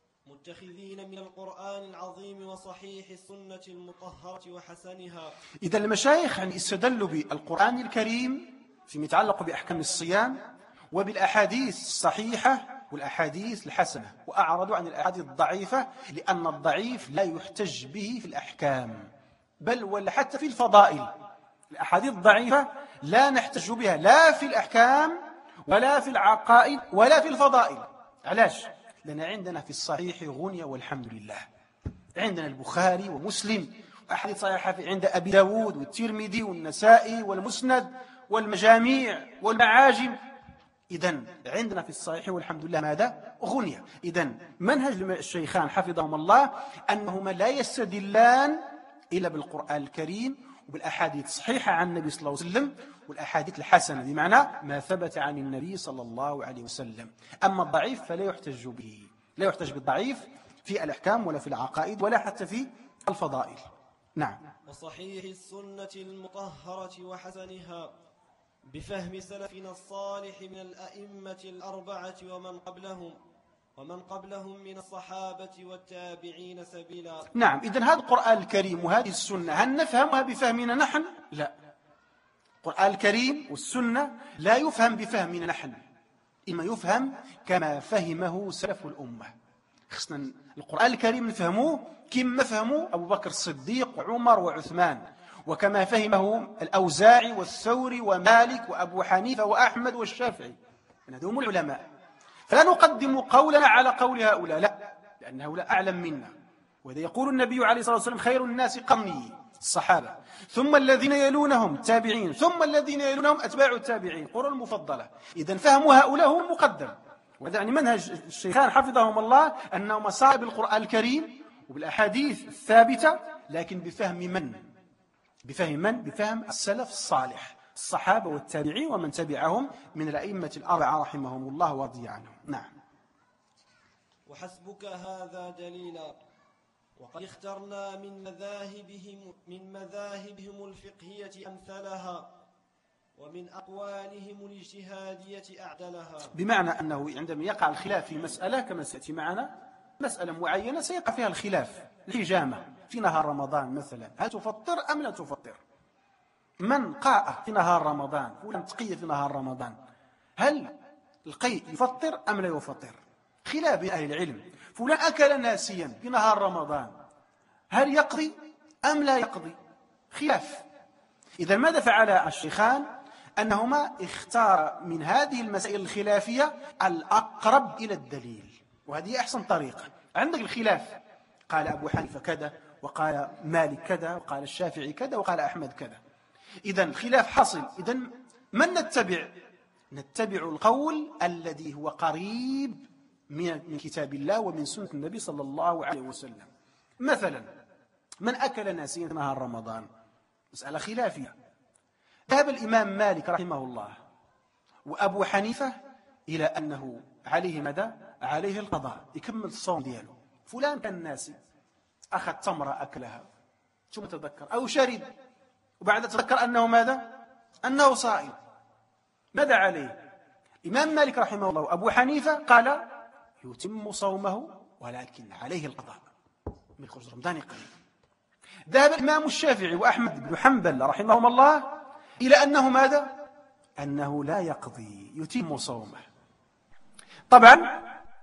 متخذين من القرآن العظيم وصحيح السنة المطهرة وحسنها. إذا المشايخ يعني استدلوا بالقرآن الكريم فيما يتعلق بأحكام الصيام وبالأحاديث الصحيحة والأحاديث الحسنة، وأعرضوا عن الأحاديث الضعيفة لأن الضعيف لا يحتج به في الأحكام، بل ولا حتى في الفضائل. الأحاديث الضعيفة لا نحتج بها لا في الأحكام ولا في العقائد ولا في الفضائل. علاش؟ لأن عندنا في الصحيح غنية والحمد لله، عندنا البخاري ومسلم وأحاديث صحيحة عند أبي داود والترمذي والنسائي والمسند والمجاميع والمعاجم. إذن عندنا في الصحيح والحمد لله ماذا؟ غنية. إذن منهج الشيخان حفظهم الله أنهما لا يستدلان إلا بالقرآن الكريم وبالأحاديث الصحيحة عن النبي صلى الله عليه وسلم والأحاديث الحسنة، بمعنى ما ثبت عن النبي صلى الله عليه وسلم. أما الضعيف فلا يحتج به، لا يحتج بالضعيف في الأحكام ولا في العقائد ولا حتى في الفضائل. نعم. وصحيح السنة المطهرة وحسنها بفهم سلفنا الصالح من الأئمة الأربعة ومن قبلهم ومن قبلهم من الصحابة والتابعين سبيلا. نعم. إذن هذا القرآن الكريم وهذه السنة هل نفهمها بفهمنا نحن؟ لا. القرآن الكريم والسنة لا يفهم بفهمنا نحن، إما يفهم كما فهمه سلف الأمة. خصنا القرآن الكريم نفهموه كما فهموا أبو بكر الصديق وعمر وعثمان، وكما فهمه الأوزاعي والثوري ومالك وأبو حنيفة وأحمد والشافعي، هذول العلماء. فلا نقدم قولنا على قول هؤلاء، لا، لأن هؤلاء أعلم منا. وإذا يقول النبي عليه الصلاة والسلام خير الناس قرني الصحابة، ثم الذين يلونهم التابعين، ثم الذين يلونهم أتباع التابعين، قرون المفضلة. إذن فهم هؤلاء هو المقدم. وهذا يعني منهج الشيخان حفظهم الله أنهم صار بالقرآن الكريم وبالأحاديث الثابتة، لكن بفهم من؟ بفهم من؟ بفهم السلف الصالح، الصحابة والتابعين ومن تبعهم من الأئمة الأربعة رحمهم الله ورضي عنهم. نعم. وحسبك هذا دليلا، وقد اخترنا من مذاهبهم من مذاهبهم الفقهية أمثلها، ومن أقوالهم الاجتهادية أعدلها. بمعنى أنه عندما يقع الخلاف في مسألة كما سيأتي معنا، مسألة معينة سيقع فيها الخلاف، الحجامة في نهار رمضان مثلا، هل تفطر أم لا تفطر؟ من قاء في نهار رمضان ولم تقي في نهار رمضان، هل القيء يفطر أم لا يفطر؟ خلاف بين أهل العلم. فلان أكل ناسيا في نهار رمضان، هل يقضي أم لا يقضي؟ خلاف. إذا ماذا فعل الشيخان؟ أنهما اختار من هذه المسائل الخلافية الأقرب إلى الدليل، وهذه أحسن طريقة. عندك الخلاف، قال أبو حنيفة كذا، وقال مالك كذا، وقال الشافعي كذا، وقال أحمد كذا. إذن الخلاف حصل. إذن من نتبع؟ نتبع القول الذي هو قريب من كتاب الله ومن سنة النبي صلى الله عليه وسلم. مثلا من أكل ناسيا نهار رمضان، مسألة خلافية. ذهب الإمام مالك رحمه الله وأبو حنيفة إلى أنه عليه ماذا؟ عليه القضاء، يكمل الصوم دياله. فلان كان ناسي، أخذ تمرة أكلها ثم تذكر، أو شرب وبعد تذكر أنه ماذا؟ أنه صائم، ماذا عليه؟ إمام مالك رحمه الله وأبو حنيفة قال يتم صومه ولكن عليه القضاء من يخرج رمضان قريب. ذهب الإمام الشافعي وأحمد بن حنبل رحمهم الله إلى أنه ماذا؟ أنه لا يقضي، يتم صومه. طبعا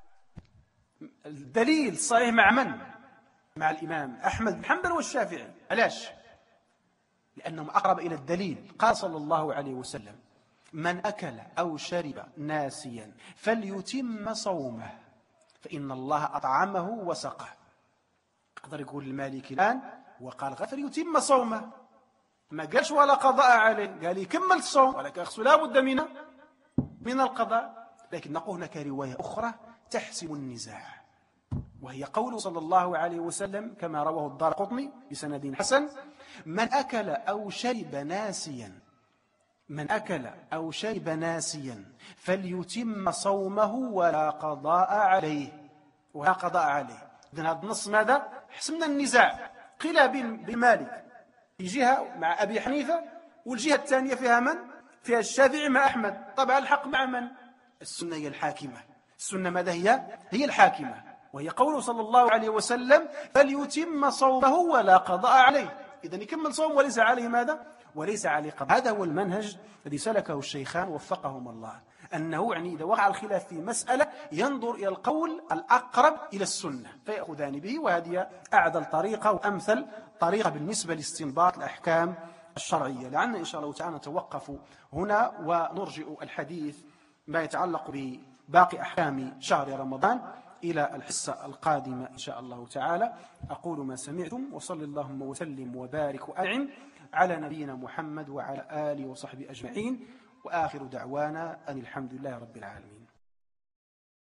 الدليل الصحيح مع من؟ مع الإمام أحمد بن حنبل والشافعي. علاش؟ لأنهم أقرب إلى الدليل. قال صلى الله عليه وسلم من أكل أو شرب ناسيا فليتم صومه فإن الله أطعمه وسقه. يقدر يقول المالك الآن وقال غفر يتم صومه، ما قالش ولا قضاء عليه، قال يكمل الصوم ولكن خصو لا بد من من القضاء. لكن نقول هناك رواية أخرى تحسم النزاع، وهي قول صلى الله عليه وسلم كما رواه الدارقطني بسند حسن من أكل أو شرب ناسيا من أكل أو شرب ناسيا فليتم صومه ولا قضاء عليه ولا قضاء عليه. إذن هذا النص ماذا؟ حسمنا النزاع. قيل بمالك في جهة مع أبي حنيفة، والجهة الثانية فيها من؟ فيها الشافعي مع أحمد. طبعا الحق مع من؟ السنة هي الحاكمة. السنة ماذا هي؟ هي الحاكمة، وهي قوله صلى الله عليه وسلم فليتم صومه ولا قضاء عليه. إذن يكمل صوم وليس عليه ماذا؟ وليس عليه قضاء. هذا هو المنهج الذي سلكه الشيخان وفقهما الله، أنه يعني إذا وقع الخلاف في مسألة ينظر إلى القول الأقرب إلى السنة فيأخذان به، وهذه أعدل طريقة وأمثل طريقة بالنسبة لاستنباط الأحكام الشرعية. لعلنا إن شاء الله تعالى نتوقف هنا ونرجئ الحديث ما يتعلق بباقي أحكام شهر رمضان إلى الحصة القادمة إن شاء الله تعالى. أقول ما سمعتم وصل اللهم وسلم وبارك وأنعم على نبينا محمد وعلى آله وصحبه أجمعين، وآخر دعوانا أن الحمد لله رب العالمين.